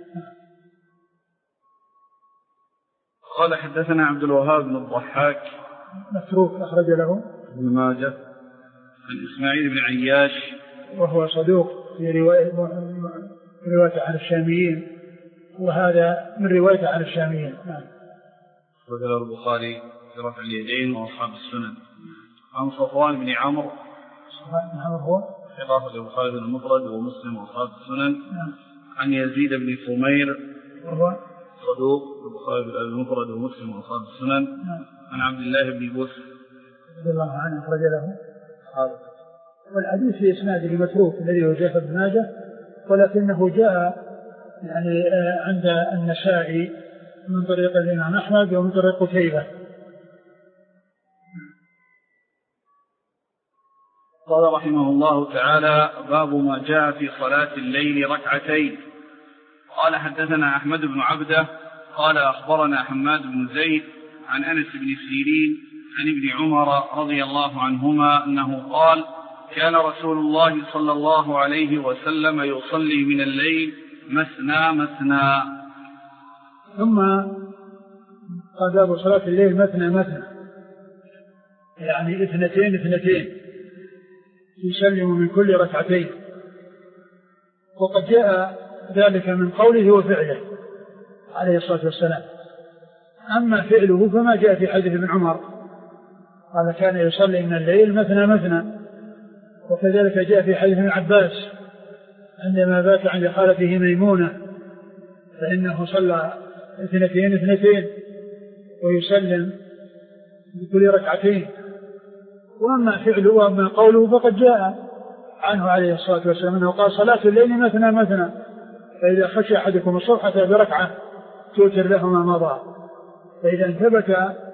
قال حدثنا عبد الوهاب بن الضحاك متروك أخرج له ابن ماجه. عن إسماعيل بن عياش وهو صدوق في رواية عن الشاميين، وهذا من رواية عن الشاميين. وذكر البخاري في رفع اليدين وأصحاب السنن. عن صفوان بن عمرو هو إضافة البخاري بن المفرد ومسلم وأصحاب السنن. عن يزيد بن خمير وهو صدوق البخاري بن المفرد ومسلم وأصحاب السنن. عن عبد الله بن بسر رضي الله عنه أخرج له. والحديث في إسناده متروك الذي هو جاء ابن ماجه، ولكنه جاء يعني عند النسائي من طريق الإمام أحمد ومن طريق قتيبة. قال رحمه الله تعالى: باب ما جاء في صلاة الليل ركعتين. قال حدثنا أحمد بن عبده قال أخبرنا حماد بن زيد عن أنس بن سيرين عن ابن عمر رضي الله عنهما أنه قال: كان رسول الله صلى الله عليه وسلم يصلي من الليل مثنى مثنى. ثم قال باب صلاة الليل مثنى مثنى، يعني اثنتين اثنتين، يسلم من كل ركعتين. وقد جاء ذلك من قوله وفعله عليه الصلاة والسلام. أما فعله فما جاء في حديث ابن عمر قال كان يصلي من الليل مثنى مثنى، وكذلك جاء في حديث ابن عباس عندما بات عند خالته ميمونة فإنه صلى اثنتين اثنتين ويسلم بكل ركعتين. وأما فعله وأما قوله فقد جاء عنه عليه الصلاة والسلام أنه قال صلاة الليل مثنى مثنى، فإذا خشي أحدكم الصبح أتى بركعة توتر له ما مضى. فإذا ثبت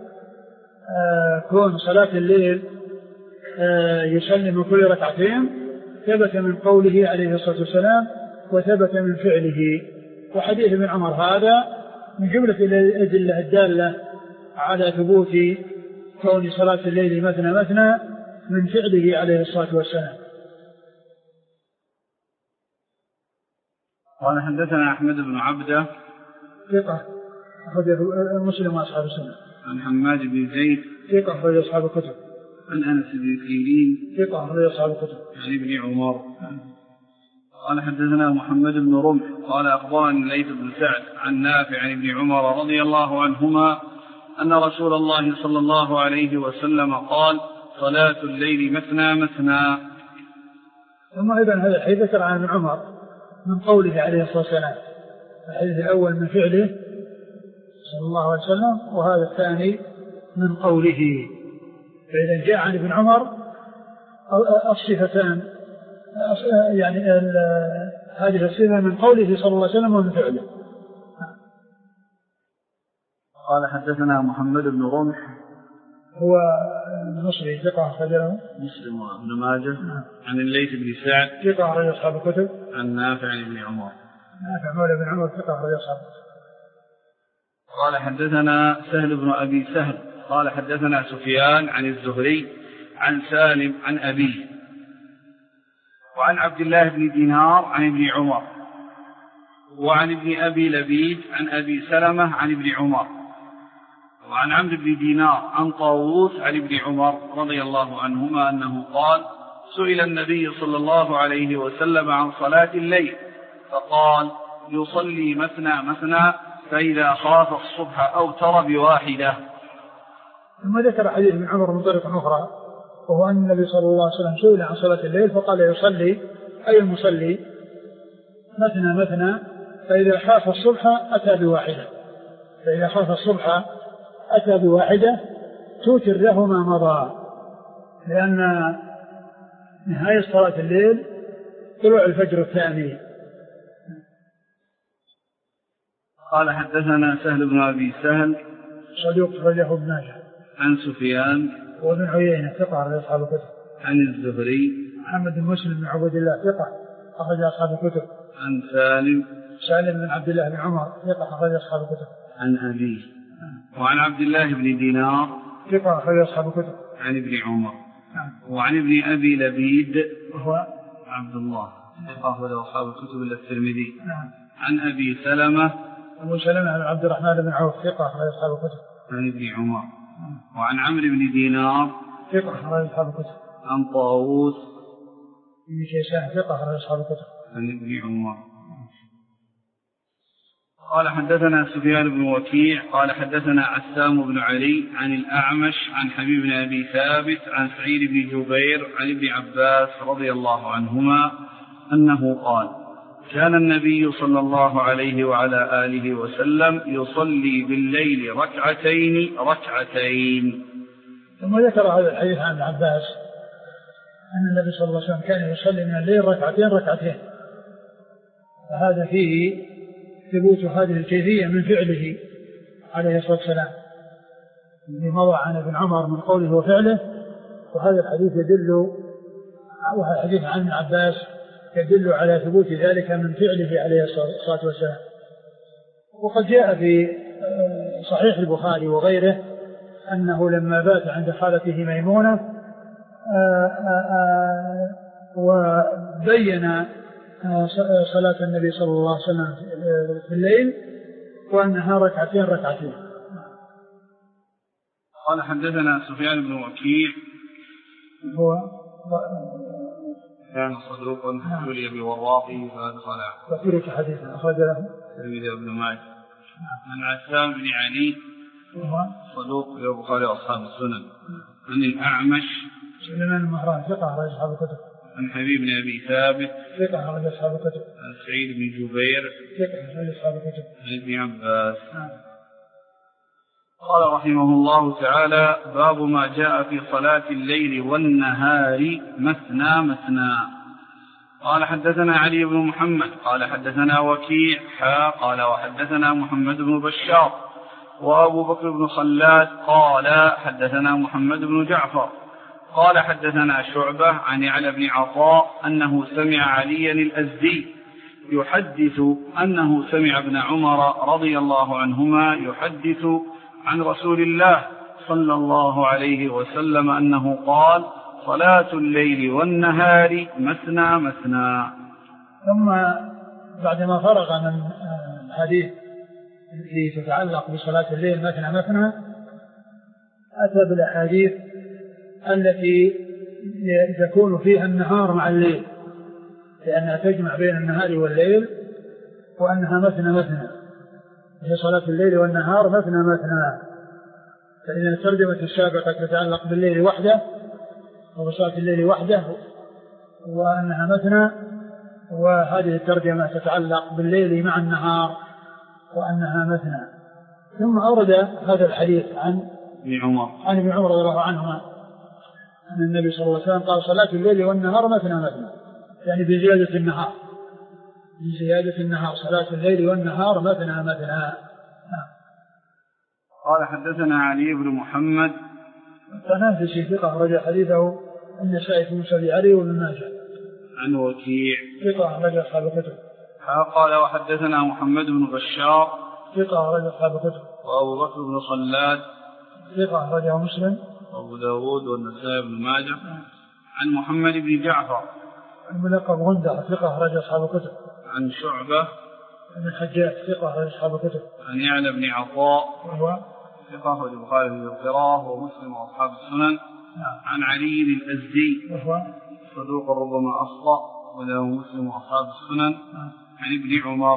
كون صلاة الليل يسلم كل ركعتين ثبت من قوله عليه الصلاة والسلام وثبت من فعله. وحديث ابن عمر هذا من جملة الأدلة الدالة على ثبوت كون صلاة الليل مثنى مثنى من فعله عليه الصلاة والسلام. قال حدثنا أحمد بن عبده ثقة أخرجه مسلم وأصحاب السنة. عن حماد بن زيد ثقة أخرج أصحاب الكتب. عن أنس بن سيرين ثقة أخرج أصحاب الكتب. عن ابن عمر. قال حدثنا محمد بن رمح قال أخبرني الليث بن سعد عن نافع عن ابن عمر رضي الله عنهما أن رسول الله صلى الله عليه وسلم قال صلاة الليل مثنى مثنى. ثم أيضا هذا الحديث ذكر عن ابن عمر من قوله عليه الصلاة والسلام. الحديث الأول من فعله صلى الله عليه وسلم، وهذا الثاني من قوله. فإذا جاء عن ابن عمر الصفتان، يعني هذه الصفة من قوله صلى الله عليه وسلم ومن فعله. قال حدثنا محمد بن رمح هو المصري ثقة أخرجه مسلم وابن ماجه عن الليث بن سعد ثقة أخرج أصحاب الكتب عن نافع عن ابن عمر. نافع مولى بن عمر ثقة أخرج أصحاب الكتب. قال حدثنا سهل بن أبي سهل قال حدثنا سفيان عن الزهري عن سالم عن أبيه وعن عبد الله بن دينار عن ابن عمر وعن ابن أبي لبيد عن أبي سلمة عن ابن عمر وعن عمرو بن دينار عن طاووس عن ابن عمر رضي الله عنهما أنه قال سئل النبي صلى الله عليه وسلم عن صلاة الليل فقال يصلي مثنى مثنى فإذا خاف الصبح أوتر بواحدة. ثم ذكر حديث ابن عمر من طريق أخرى وهو أن النبي صلى الله عليه وسلم سئل عن صلاة الليل فقال يصلي أي المصلي مثنى مثنى فإذا خاف الصبح أتى بواحدة، فإذا خاف الصبح أتى بواحدة توتر له ما مضى، لأن نهاية صلاة الليل طلوع الفجر الثاني. قال حدثنا سهل بن أبي سهل صدوق أخرجه ابن ماجه عن سفيان وابن عيينة ثقة أخرج أصحاب الكتب عن الزهري محمد بن مسلم بن عبد الله ثقة أخرج أصحاب الكتب عن سالم بن عبد الله بن عمر ثقة أخرج أصحاب الكتب عن أبيه وعن عبد الله بن دينار ثقة أخرج أصحاب الكتب عن ابن عمر وعن ابن أبي لبيد وهو عبد الله ثقة أخرج أصحاب الكتب إلا الترمذي عن أبي سلمة أبو سلمة بن عبد الرحمن بن عوف ثقة أخرج أصحاب الكتب عن ابن عمر وعن عمرو بن دينار ثقة أخرج أصحاب الكتب عن طاووس بن كيسان ثقة أخرج أصحاب الكتب عن ابن عمر. قال حدثنا سفيان بن وكيع قال حدثنا عسام بن علي عن الأعمش عن حبيب بن أبي ثابت عن سعيد بن جبير عن ابن عباس رضي الله عنهما أنه قال كان النبي صلى الله عليه وعلى آله وسلم يصلي بالليل ركعتين. ثم ذكر هذا الحديث عن ابن عباس أن النبي صلى الله عليه وسلم كان يصلي من الليل ركعتين، فهذا فيه ثبوت هذه الكيفية من فعله عليه الصلاة والسلام لما عن ابن عمر من قوله وفعله. وهذا الحديث وهذا الحديث عن ابن عباس يدل على ثبوت ذلك من فعله عليه الصلاة والسلام. وقد جاء في صحيح البخاري وغيره أنه لما بات عند خالته ميمونة وبين صلاة النبي صلى الله عليه وسلم في الليل وأنها ركعتين. قال حدثنا سفيان بن وكيع هو كان صدوق يولي بوراقه فادخله وفي حديثا أخرج له الترمذي وابن ماجه. عن عسام بن علي صدوق في البخاري وأصحاب السنن. عن الأعمش سليمان بن مهران ثقة أخرج أصحاب الكتب. عن حبيب بن أبي ثابت ثقة أخرج أصحاب الكتب. عن سعيد بن جبير ثقة أخرج أصحاب الكتب. عن ابن عباس. قال رحمه الله تعالى: باب ما جاء في صلاة الليل والنهار مثنى مثنى. قال حدثنا علي بن محمد قال حدثنا وكيع قال وحدثنا محمد بن بشار وأبو بكر بن خلاد قال حدثنا محمد بن جعفر قال حدثنا شعبة عن يعلى بن عطاء أنه سمع عليا الأزدي يحدث أنه سمع ابن عمر رضي الله عنهما يحدث عن رسول الله صلى الله عليه وسلم أنه قال: صلاة الليل والنهار مثنى مثنى. ثم بعدما فرغ من الحديث التي تتعلق بصلاة الليل مثنى مثنى أتى بالأحاديث التي تكون فيها النهار مع الليل، لأنها تجمع بين النهار والليل، وأنها مثنى مثنى، هي صلاة الليل والنهار مثنى مثنى. فإن الترجمة السابقة تتعلق بالليل وحده وبصلاة الليل وحده وأنها مثنى، وهذه الترجمة تتعلق بالليل مع النهار وأنها مثنى. ثم أورد هذا الحديث عن ابن عمر رضي الله عنهما أن النبي صلى الله عليه وسلم قال: صلاة الليل والنهار مثنى مثنى، يعني بزيادة النهار، بزيادة النهار، صلاة الليل والنهار مثنى مثنى. قال حدثنا علي بن محمد التنافسي ثقة أخرج حديثه النسائي في مسند علي وابن ماجه. عن وكيع ثقة أخرج أصحاب الكتب. قال وحدثنا محمد بن بشار ثقة أخرج أصحاب الكتب. وأبو بكر بن خلاد ثقة أخرجه مسلم وأبو داود والنسائي بن ماجه. عن محمد بن جعفر الملقب غندر ثقة أخرج أصحاب الكتب. عن شعبة بن الحجاج ثقة أخرج أصحاب الكتب. عن يعلى بن عطاء وهو ثقة أخرج البخاري في القراءة ومسلم وأصحاب السنن. عن علي الأزدي وهو صدوق ربما أخطأ وله مسلم وأصحاب السنن. عن ابن عمر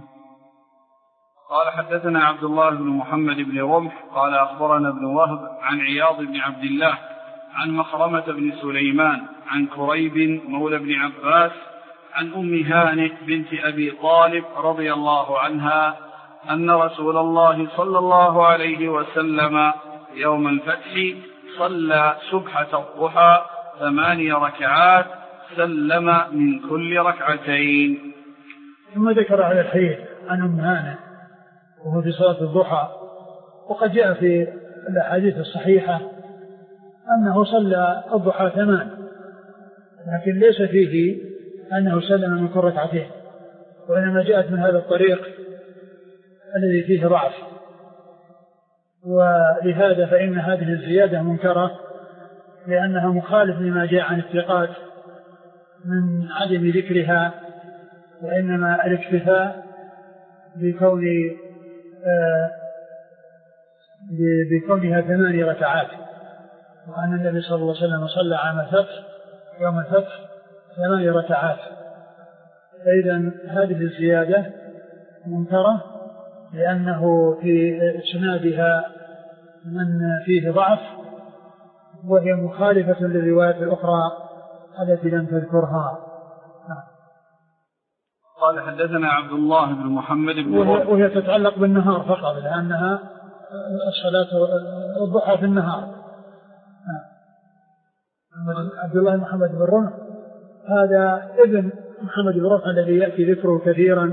قال حدثنا عبد الله بن محمد بن رمح قال أخبرنا ابن وهب عن عياض بن عبد الله عن مخرمة بن سليمان عن كريب مولى بن عباس عن أم هانئ بنت أبي طالب رضي الله عنها أن رسول الله صلى الله عليه وسلم يوم الفتح صلى سبحة الضحى 8 ركعات سلم من كل ركعتين. ثم ذكر على الحديث عن أم هانئ وهو في صلاة الضحى، وقد جاء في الأحاديث الصحيحة أنه صلى الضحى 8، لكن ليس فيه أنه سلم من كل ركعتين، وإنما جاءت من هذا الطريق الذي فيه ضعف، ولهذا فإن هذه الزيادة منكرة لأنها مخالف لما جاء عن الثقات من عدم ذكرها، وإنما الاكتفاء بكونها 8 ركعات، وأن النبي صلى الله عليه وسلم صلى عام الفتح يوم الفتح 8 ركعات. فإذا هذه الزيادة منكرة لأنه في إسنادها من فيه ضعف، وهي مخالفة للروايات الأخرى التي لم تذكرها. قال حدثنا عبد الله بن محمد بن وهي تتعلق بالنهار فقط، لأنها الصلاة الضحى في النهار. عبد الله بن محمد بن رمح هذا ابن محمد بن رمح الذي يأتي ذكره كثيرا،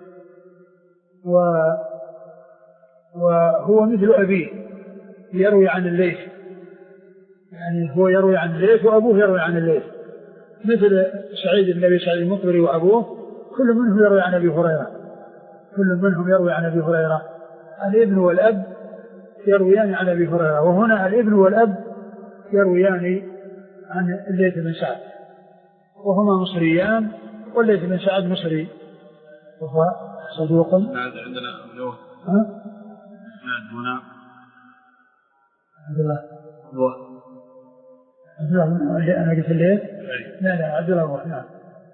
وهو مثل أبيه يروي عن الليث، يعني هو يروي عن الليث وأبوه يروي عن الليث، مثل سعيد بن أبي سعيد المقبري وأبوه كل منهم يروي عن أبي هريرة، كل منهم يروي عن أبي هريرة. الابن والأب يرويان عن أبي هريرة، وهنا الابن والأب يرويان عن الليث بن سعد، وهما مصريان، والليث بن سعد مصري وهو صدوق. عندنا هنا عبد الله أنا قلت الليث. لا عبد الله نعم.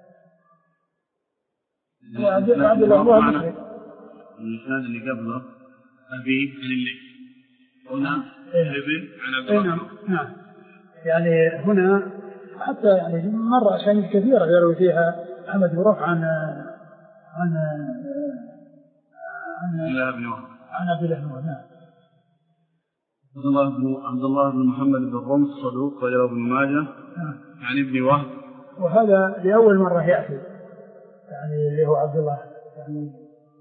عبد الله مصري. الإسناد اللي قبله أبي عن الليث، هنا ابن عن عبد الله. نعم. يعني هنا حتى يعني مرة أسانيد كثيرة يروي فيها أحمد بن رفع عن عبد الله بن وهب. عبد الله بن محمد بن رمح صدوق وجاء ابن ماجه عن ابن وهب، وهذا لأول مرة يأتي يعني اللي هو عبد الله يعني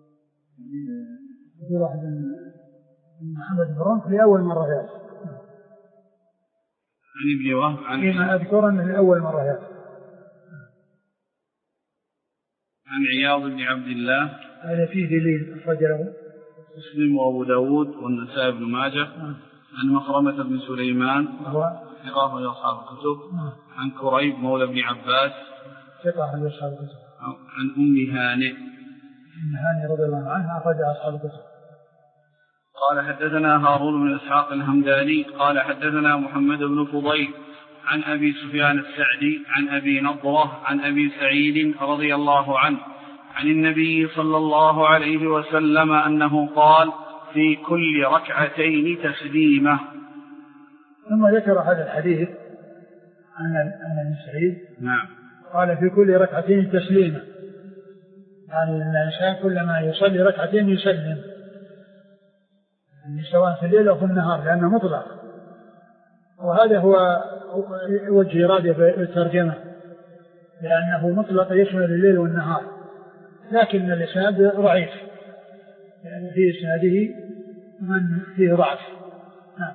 عبد الله بن محمد بن رمح لأول مرة يأتي عن ابن وهب فيما أذكر أنه لأول مرة يأتي عن عياض بن عبد الله. هذا فيه دليل أخرج له مسلم وأبو داود والنسائي بن ماجه. عن مخرمة بن سليمان ثقة من أصحاب الكتب. عن كريب مولى بن عباس ثقة من أصحاب الكتب. عن أم هانئ رضي الله عنها أخرج أصحاب الكتب. قال حدثنا هارون بن إسحاق الهمداني قال حدثنا محمد بن فضيل عن أبي سفيان السعدي عن أبي نضرة عن أبي سعيد رضي الله عنه عن النبي صلى الله عليه وسلم أنه قال في كل ركعتين تسليمة. ثم ذكر هذا الحديث عن أبي سعيد. نعم. قال في كل ركعتين تسليمة، يعني أن الإنسان كلما يصلي ركعتين يسلم، يعني سواء في الليل أو في النهار، لأنه مطلق. وهذا هو وجه إرادة في الترجمة، لأنه مطلق يشمل الليل والنهار، لكن الإسناد ضعيف، يعني في إسناده من فيه ضعف. نعم.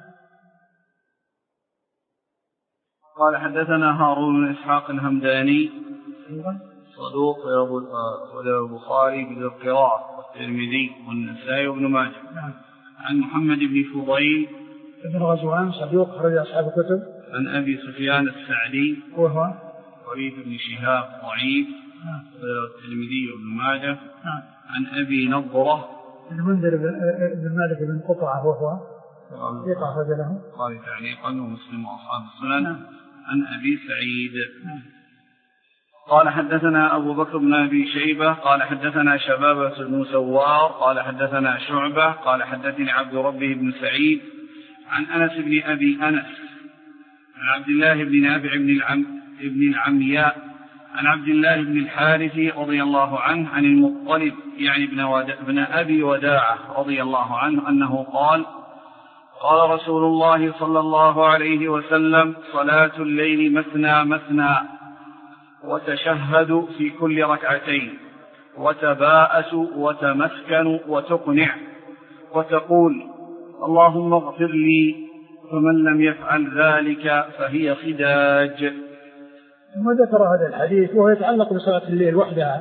قال حدثنا هارون بن إسحاق الهمداني صدوق وله البخاري بالقراءة والترمذي والنسائي وابن ماجه. نعم. عن محمد بن فضيل ابن غزوان صدوق أخرج أصحاب الكتب. عن أبي سفيان السعدي وهو وليد بن شهاب ضعيف الترمذي وابن ماجه. عن أبي نضرة المنذر بن مالك بن قطعة وهو ثقة أخرج له قال تعليقا ومسلم وأصحاب السنن. عن أبي سعيد قال حدثنا أبو بكر بن أبي شيبة قال حدثنا شبابة بن سوار قال حدثنا شعبة قال حدثني عبد ربه بن سعيد عن أنس بن أبي أنس عن عبد الله بن نافع بن العمياء عن عبد الله بن الحارث رضي الله عنه عن المطلب يعني ابن أبي وداعة رضي الله عنه أنه قال قال رسول الله صلى الله عليه وسلم صلاة الليل مثنى مثنى وتشهد في كل ركعتين وتباءس وتمسكن وتقنع وتقول اللهم اغفر لي فمن لم يفعل ذلك فهي خداج. ثم ذكر هذا الحديث وهو يتعلق بصلاة الليل وحدها،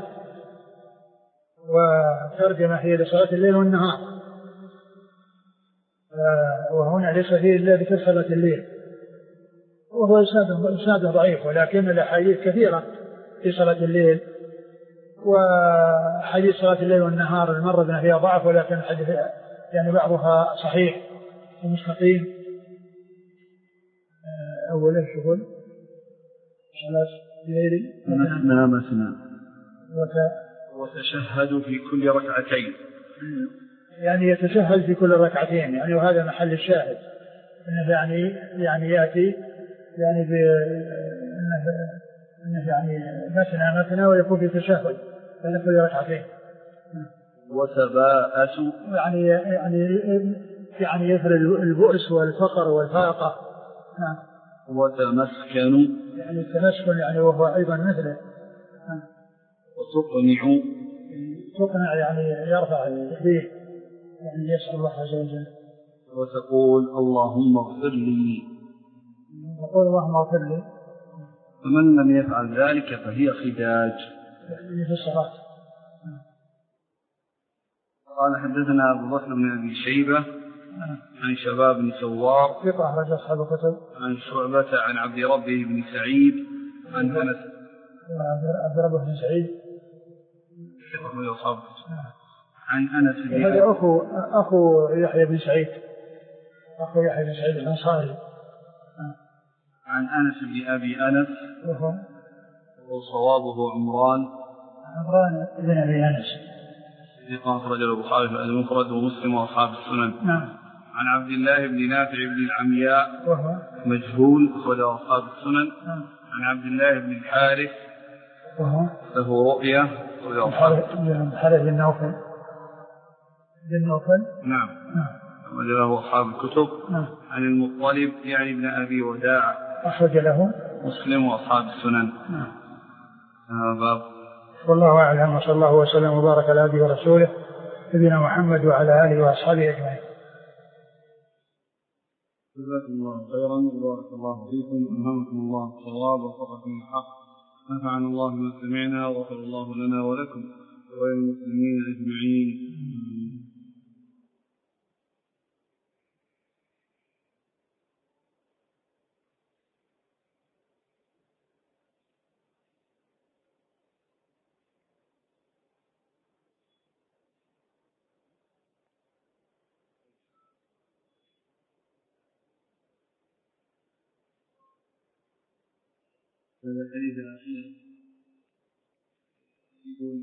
وترجمة هي لصلاة الليل والنهار، وهنا ليس فيه إلا ذكر صلاة الليل، وهو إسناده ضعيف، ولكن الأحاديث كثيرة في صلاة الليل، وحديث صلاة الليل والنهار المرة بنا فيها ضعف، ولكن الحديث يعني بعضها صحيح ومستقيم. أولا شغل صلاة الليل مثنى وتشهد في كل ركعتين، يعني يتشهد في كل ركعتين، يعني وهذا محل الشاهد، إنه يعني يأتي يعني إنه يعني مثنى ويكون في تشهد في كل ركعتين. وتباءس يعني يثر البؤس والفقر والفاقة. نعم. وتمسكن يعني التمسكن يعني وهو أيضا مثله. تقنع يعني يرفع يديه يعني يسأل الله عز وجل. وتقول اللهم اغفر لي. تقول اللهم اغفر لي. فمن لم يفعل ذلك فهي خداج. يعني في الصلاة. قال حدثنا أبو بكر بن أبي شيبة عن شباب بن سوار ثقة أخرج أصحاب الكتب. عن شعبة عن عبد ربه بن سعيد عن أنس. عبد ربه بن سعيد عن أنس بن هذا أخو يحيى بن سعيد، أخو يحيى بن سعيد الأنصاري. عن أنس بن أبي أنس وصوابه عمران بن أبي أنس ثقة أخرج البخاري في المفرد ومسلم وأصحاب السنن. نعم. عن عبد الله بن نافع بن العمياء وهو مجهول أخرج أصحاب السنن. عن عبد الله بن الحارث وهو له رؤية الحارث بن نوفل. نعم أخرج له أصحاب الكتب. عن المطلب يعني ابن أبي وداع أخرج له مسلم وأصحاب السنن. باب. والله أعلم، وصلى الله وسلم وبارك على عبده ورسوله نبينا محمد وعلى آله وأصحابه أجمعين. جزاكم الله خيرا وبارك الله فيكم، ألهمكم الله الصواب ووفقكم الحق، نفعنا الله بما سمعنا وغفر الله لنا ولكم وللمسلمين أجمعين. هذا الحديث الأخير يقول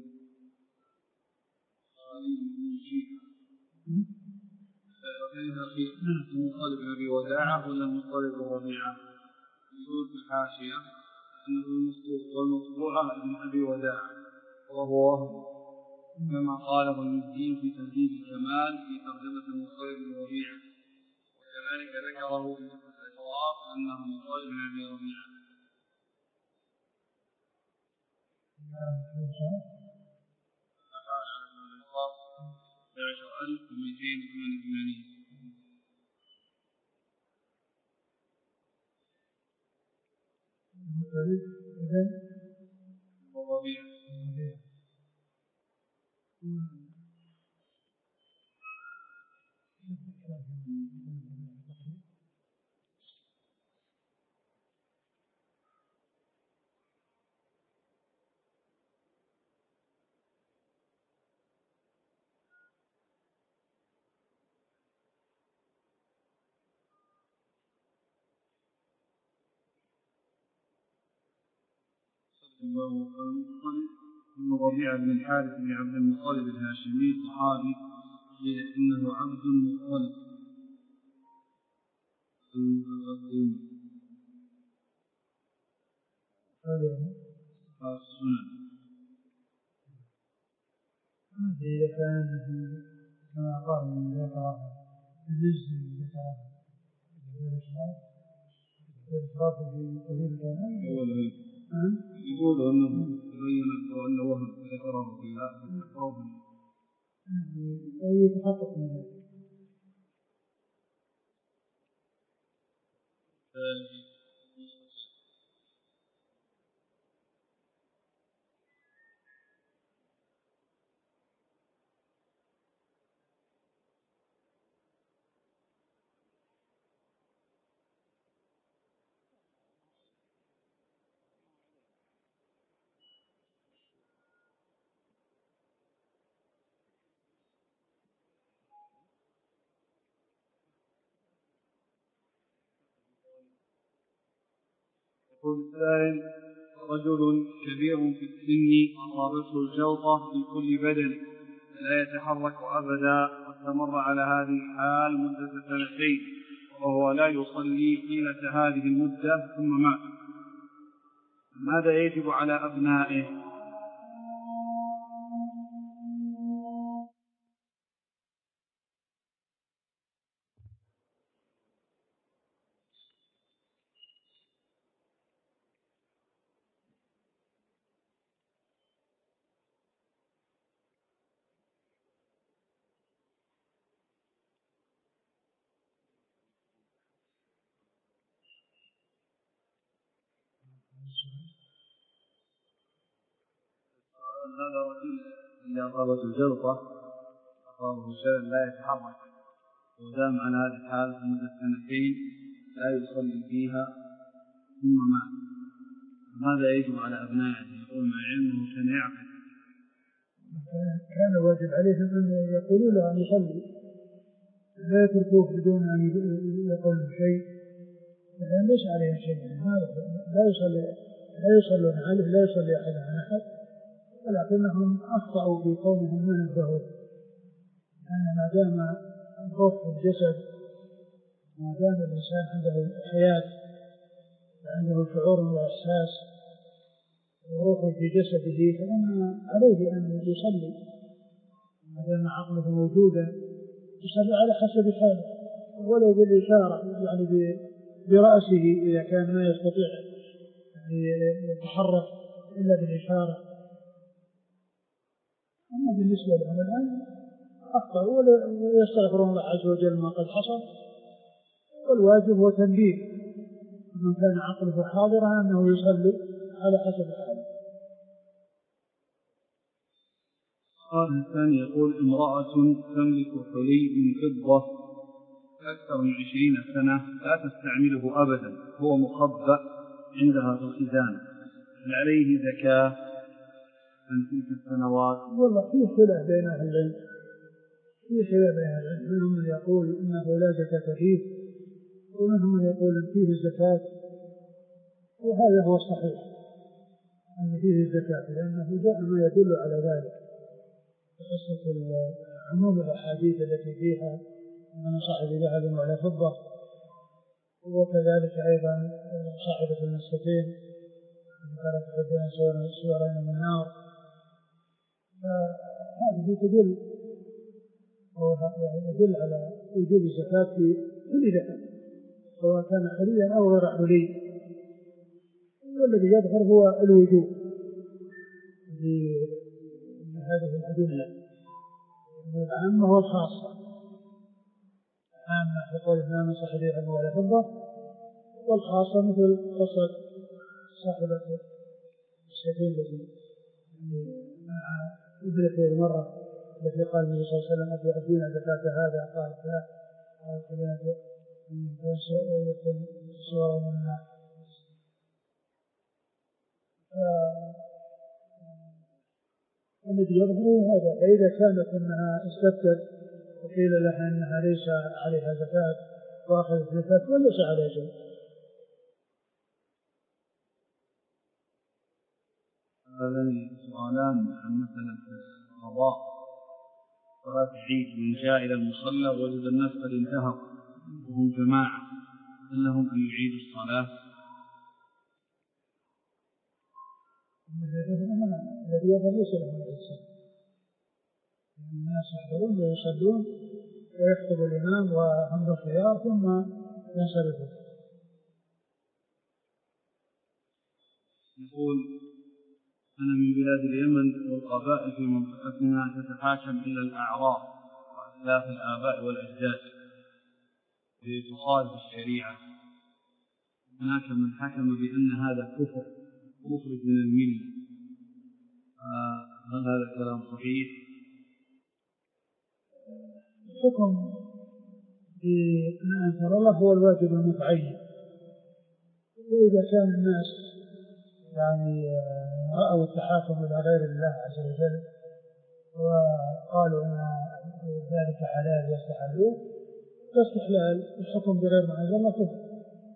الحديث الأخير المطلب بن أبي وداعة ولا المطلب بن ربيعة؟ يقول في الحاشية أنه المسطور والمطبوعة من أبي وداعة وهو وهم كما قاله المزي في تهذيب الكمال في ترجمة المطلب بن ربيعة، وكذلك ذكره في نصف الإشراف أنه المطلب بن أبي ربيعة. أحاش على الإنصاف 11288. وربيع المطلب بن ربيعة بن الحارث بن عبد المطلب الهاشمي صحابي، قيل إنه عبد المطلب المتقدم السنن. إذا كان كما قال من ذكر الجزء ذكر الإشراف في سبيل الكلام يقول أنه تبين أنه وهم ذكره في التقرب أي يتحقق من ذلك. يقول السائل: رجل كبير في السن أصابته الجلطة في كل بدنه لا يتحرك أبدا، واستمر على هذه الحال مدة 2 وهو لا يصلي طيلة هذه المدة ثم مات، ماذا يجب على أبنائه؟ هذا رجل إذا أصابته الجلطة أصابه شلل لا يتحرك ودام على هذه الحال مدة 2 لا يصلي فيها ثم مات، ماذا يجب على أبنائه؟ يقول مع علمه كان يعقل. كان واجب عليهم أن يقولوا له أن يصلي، لا يتركوه بدون أن يقول شيء، لأن ليس عليه شيء، لا يصلون عليه، لا يصلي أحد عن أحد، ولكنهم أخطأوا في كونهم ما نبهوا، لأن ما دام الروح في الجسد، ما دام الإنسان عنده حياة وعنده شعور وإحساس وروح في جسده، فإن عليه أن يصلي، ما دام عقله موجودا يصلي على حسب حاله، ولو بالإشارة، يعني برأسه إذا كان ما يستطيع يتحرك إلا بالإشارة. أما بالنسبة لهم الآن أخطأوا ويستغفرون الله عز وجل ما قد حصل، والواجب هو تنبيه من كان عقله حاضرا أنه يصلي على حسب حاله. السؤال الثاني يقول امرأة تملك حلي من فضة أكثر من 20 سنة لا تستعمله أبدا، هو مخبأ عندها في الخزانة، هل عليه زكاة عن تلك السنوات؟ والله فيه خلاف بين أهل العلم، منهم من يقول إنه لا زكاة فيه، ومنهم من يقول إن فيه الزكاة، وهذا هو الصحيح أن فيه الزكاة، لأنه جاء ما يدل على ذلك قصة عموم الأحاديث التي فيها من صاحب ذهب ولا فضة، وكذلك أيضا صاحبة المسكتين قالت تحدثنا سورين من النار، فهذه يدل على وجوب الزكاة في كل ذهب سواء كان حليا أو غير حلي، والذي يظهر هو الوجوب هذه الأدلة العامة والخاصة. العامة في قول ما من صاحب ذهب ولا فضة، والخاصة مثل قصة صاحبة السفينة التي مع ابنته المرة التي قال النبي صلى الله عليه وسلم أتؤدين زكاة هذا؟ قالت لا، قالت كذلك أن يكون سورة من النار. الذي يظهر هذا، فإذا كانت أنها استفتت وقيل لها أنها ليس عليها زكاة وأخذت زكاة وليس عليها شيء. هذا سؤالان عن مسألة القضاء صلاة العيد، من جاء إلى المصلى وجد الناس قد انتهوا وهم جماعة، هل لهم أن يعيدوا الصلاة؟ الذي يظهر ليس لهم الإنسان، الناس يحضرون ويصلون ويخطب الإمام وهم بالخيار ثم ينصرفون. يقول أنا من بلاد اليمن، والقبائل في منطقتنا تتحاكم إلى الأعراف وأسلاف الآباء والأجداد بتصادف الشريعة، هناك من حكم بأن هذا كفر مخرج من الملة، هل هذا الكلام صحيح؟ الحكم بما أنزل الله هو الواجب المتعين، وإذا كان الناس يعني رأوا التحاكم إلى غير الله عز وجل وقالوا أن ذلك حلال واستحلوه، فاستحلال الحكم بغير ما أنزل الله كفر.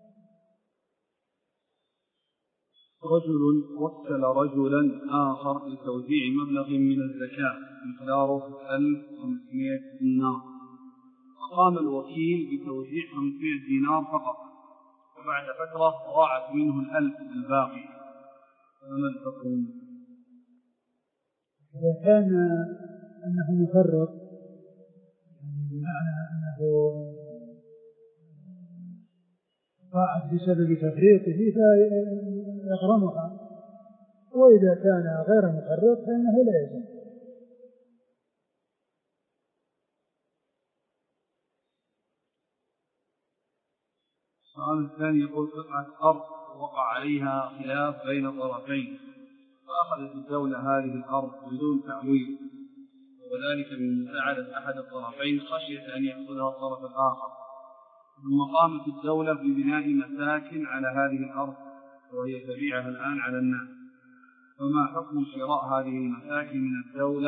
رجل وكل رجلا آخر لتوزيع مبلغ من الزكاة مقداره 1500 دينار، فقام الوكيل بتوزيع 500 دينار فقط، وبعد فترة ضاعت منه 1000 الباقي، فما الحكم؟ إذا كان أنه مفرط، يعني بمعنى أنه ضاعت بسبب تفريطه فيغرمها، وإذا كان غير مفرط فإنه لا يلزم. السؤال الثاني يقول قطعة أرض وقع عليها خلاف بين طرفين، فأخذت الدولة هذه الأرض بدون تعويض، وذلك بمساعدة أحد الطرفين خشية أن يأخذها الطرف الآخر. ثم قامت الدولة ببناء مساكن على هذه الأرض وهي تبيعها الآن على الناس، فما حكم شراء هذه المساكن من الدولة؟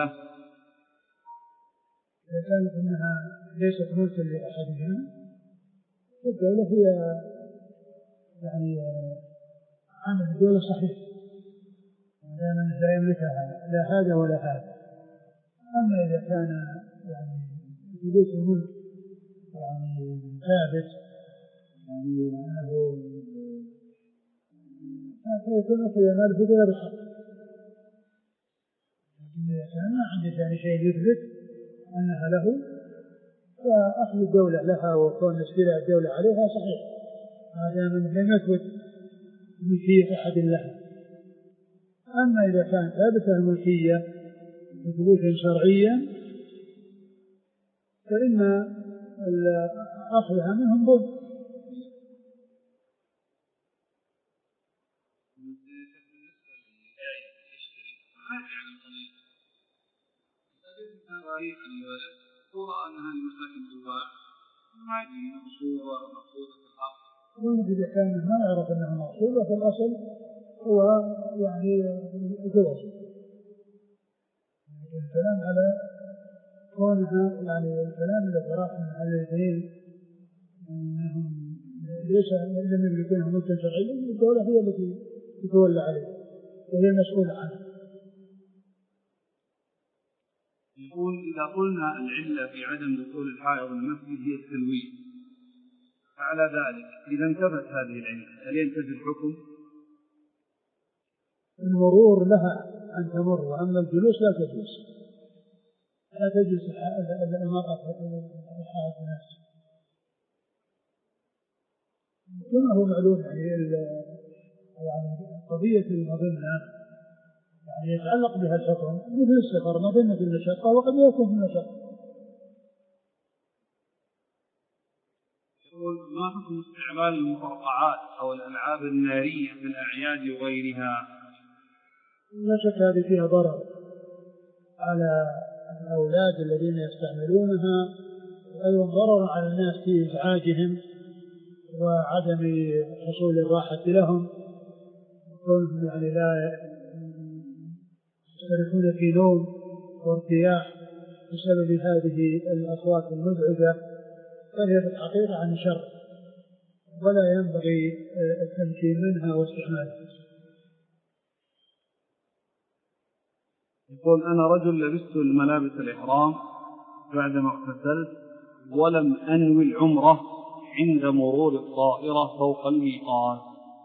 إذا كانت أنها ليست ملكا لأحدهما الدولة هي يعني عمل الدولة صحيح دائما لا يملكها لا هذا ولا هذا. أما إذا كان يعني ثبوت الملك يعني ثابت يعني أنه فيكون في ماله بغير حق. لكن إذا كان ما عنده يعني شيء يثبت أنها له فأخذ الدولة لها وكون استيلاء الدولة عليها صحيح ما دام لم يثبت ملكية أحد لها. أما إذا كان ثابت الملكية بثبوتا شرعيا فإن أخذها منهم ظلم. أنها لمساكن تباع ما يجي مقصودة ومقصودة في الحق. إذا كان ما يعرف أنها مقصودة فالأصل هو يعني جواز. الكلام على كونها يعني الكلام الذي راح من الاثنين انهم ليس لم يملكونها ملكا شرعيا الدولة هي التي تتولى عليه وهي المسؤولة عنه. يقول إذا قلنا العلة في عدم دخول الحائض المسجد هي التلوين فعلى ذلك إذا انتفت هذه العلة هل ينتفي الحكم؟ المرور لها أن تمر وأما الجلوس لا تجلس المرأة في الحائض المسجد كما هو معلوم يعني قضية المظنة يعني يتعلق بها الحكم مثل السفر مظنة المشقة وقد يكون في المشقة. يقول ما حكم استعمال المقرقعات أو الألعاب النارية في الأعياد وغيرها؟ لا شك هذه فيها ضرر على الأولاد الذين يستعملونها وأيضا ضرر على الناس في إزعاجهم وعدم حصول الراحة لهم وكونهم يعني لا يشتركون في نوم وارتياح بسبب هذه الأصوات المزعجة فهي في الحقيقة عن شر ولا ينبغي التمكين منها واستعمالها. يقول أنا رجل لبست الملابس الإحرام بعدما اغتسلت ولم أنوي العمرة عند مرور الطائرة فوق الميقات.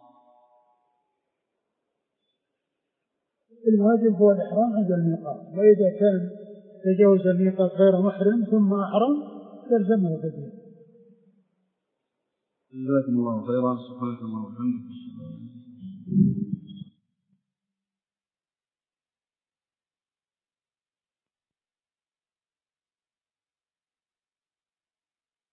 الواجب هو الإحرام عند الميقات وإذا كان تجاوز الميقات غير محرم ثم أحرم تلزمه فدية. جزاكم الله خيرا. سبحانك اللهم وبحمدك.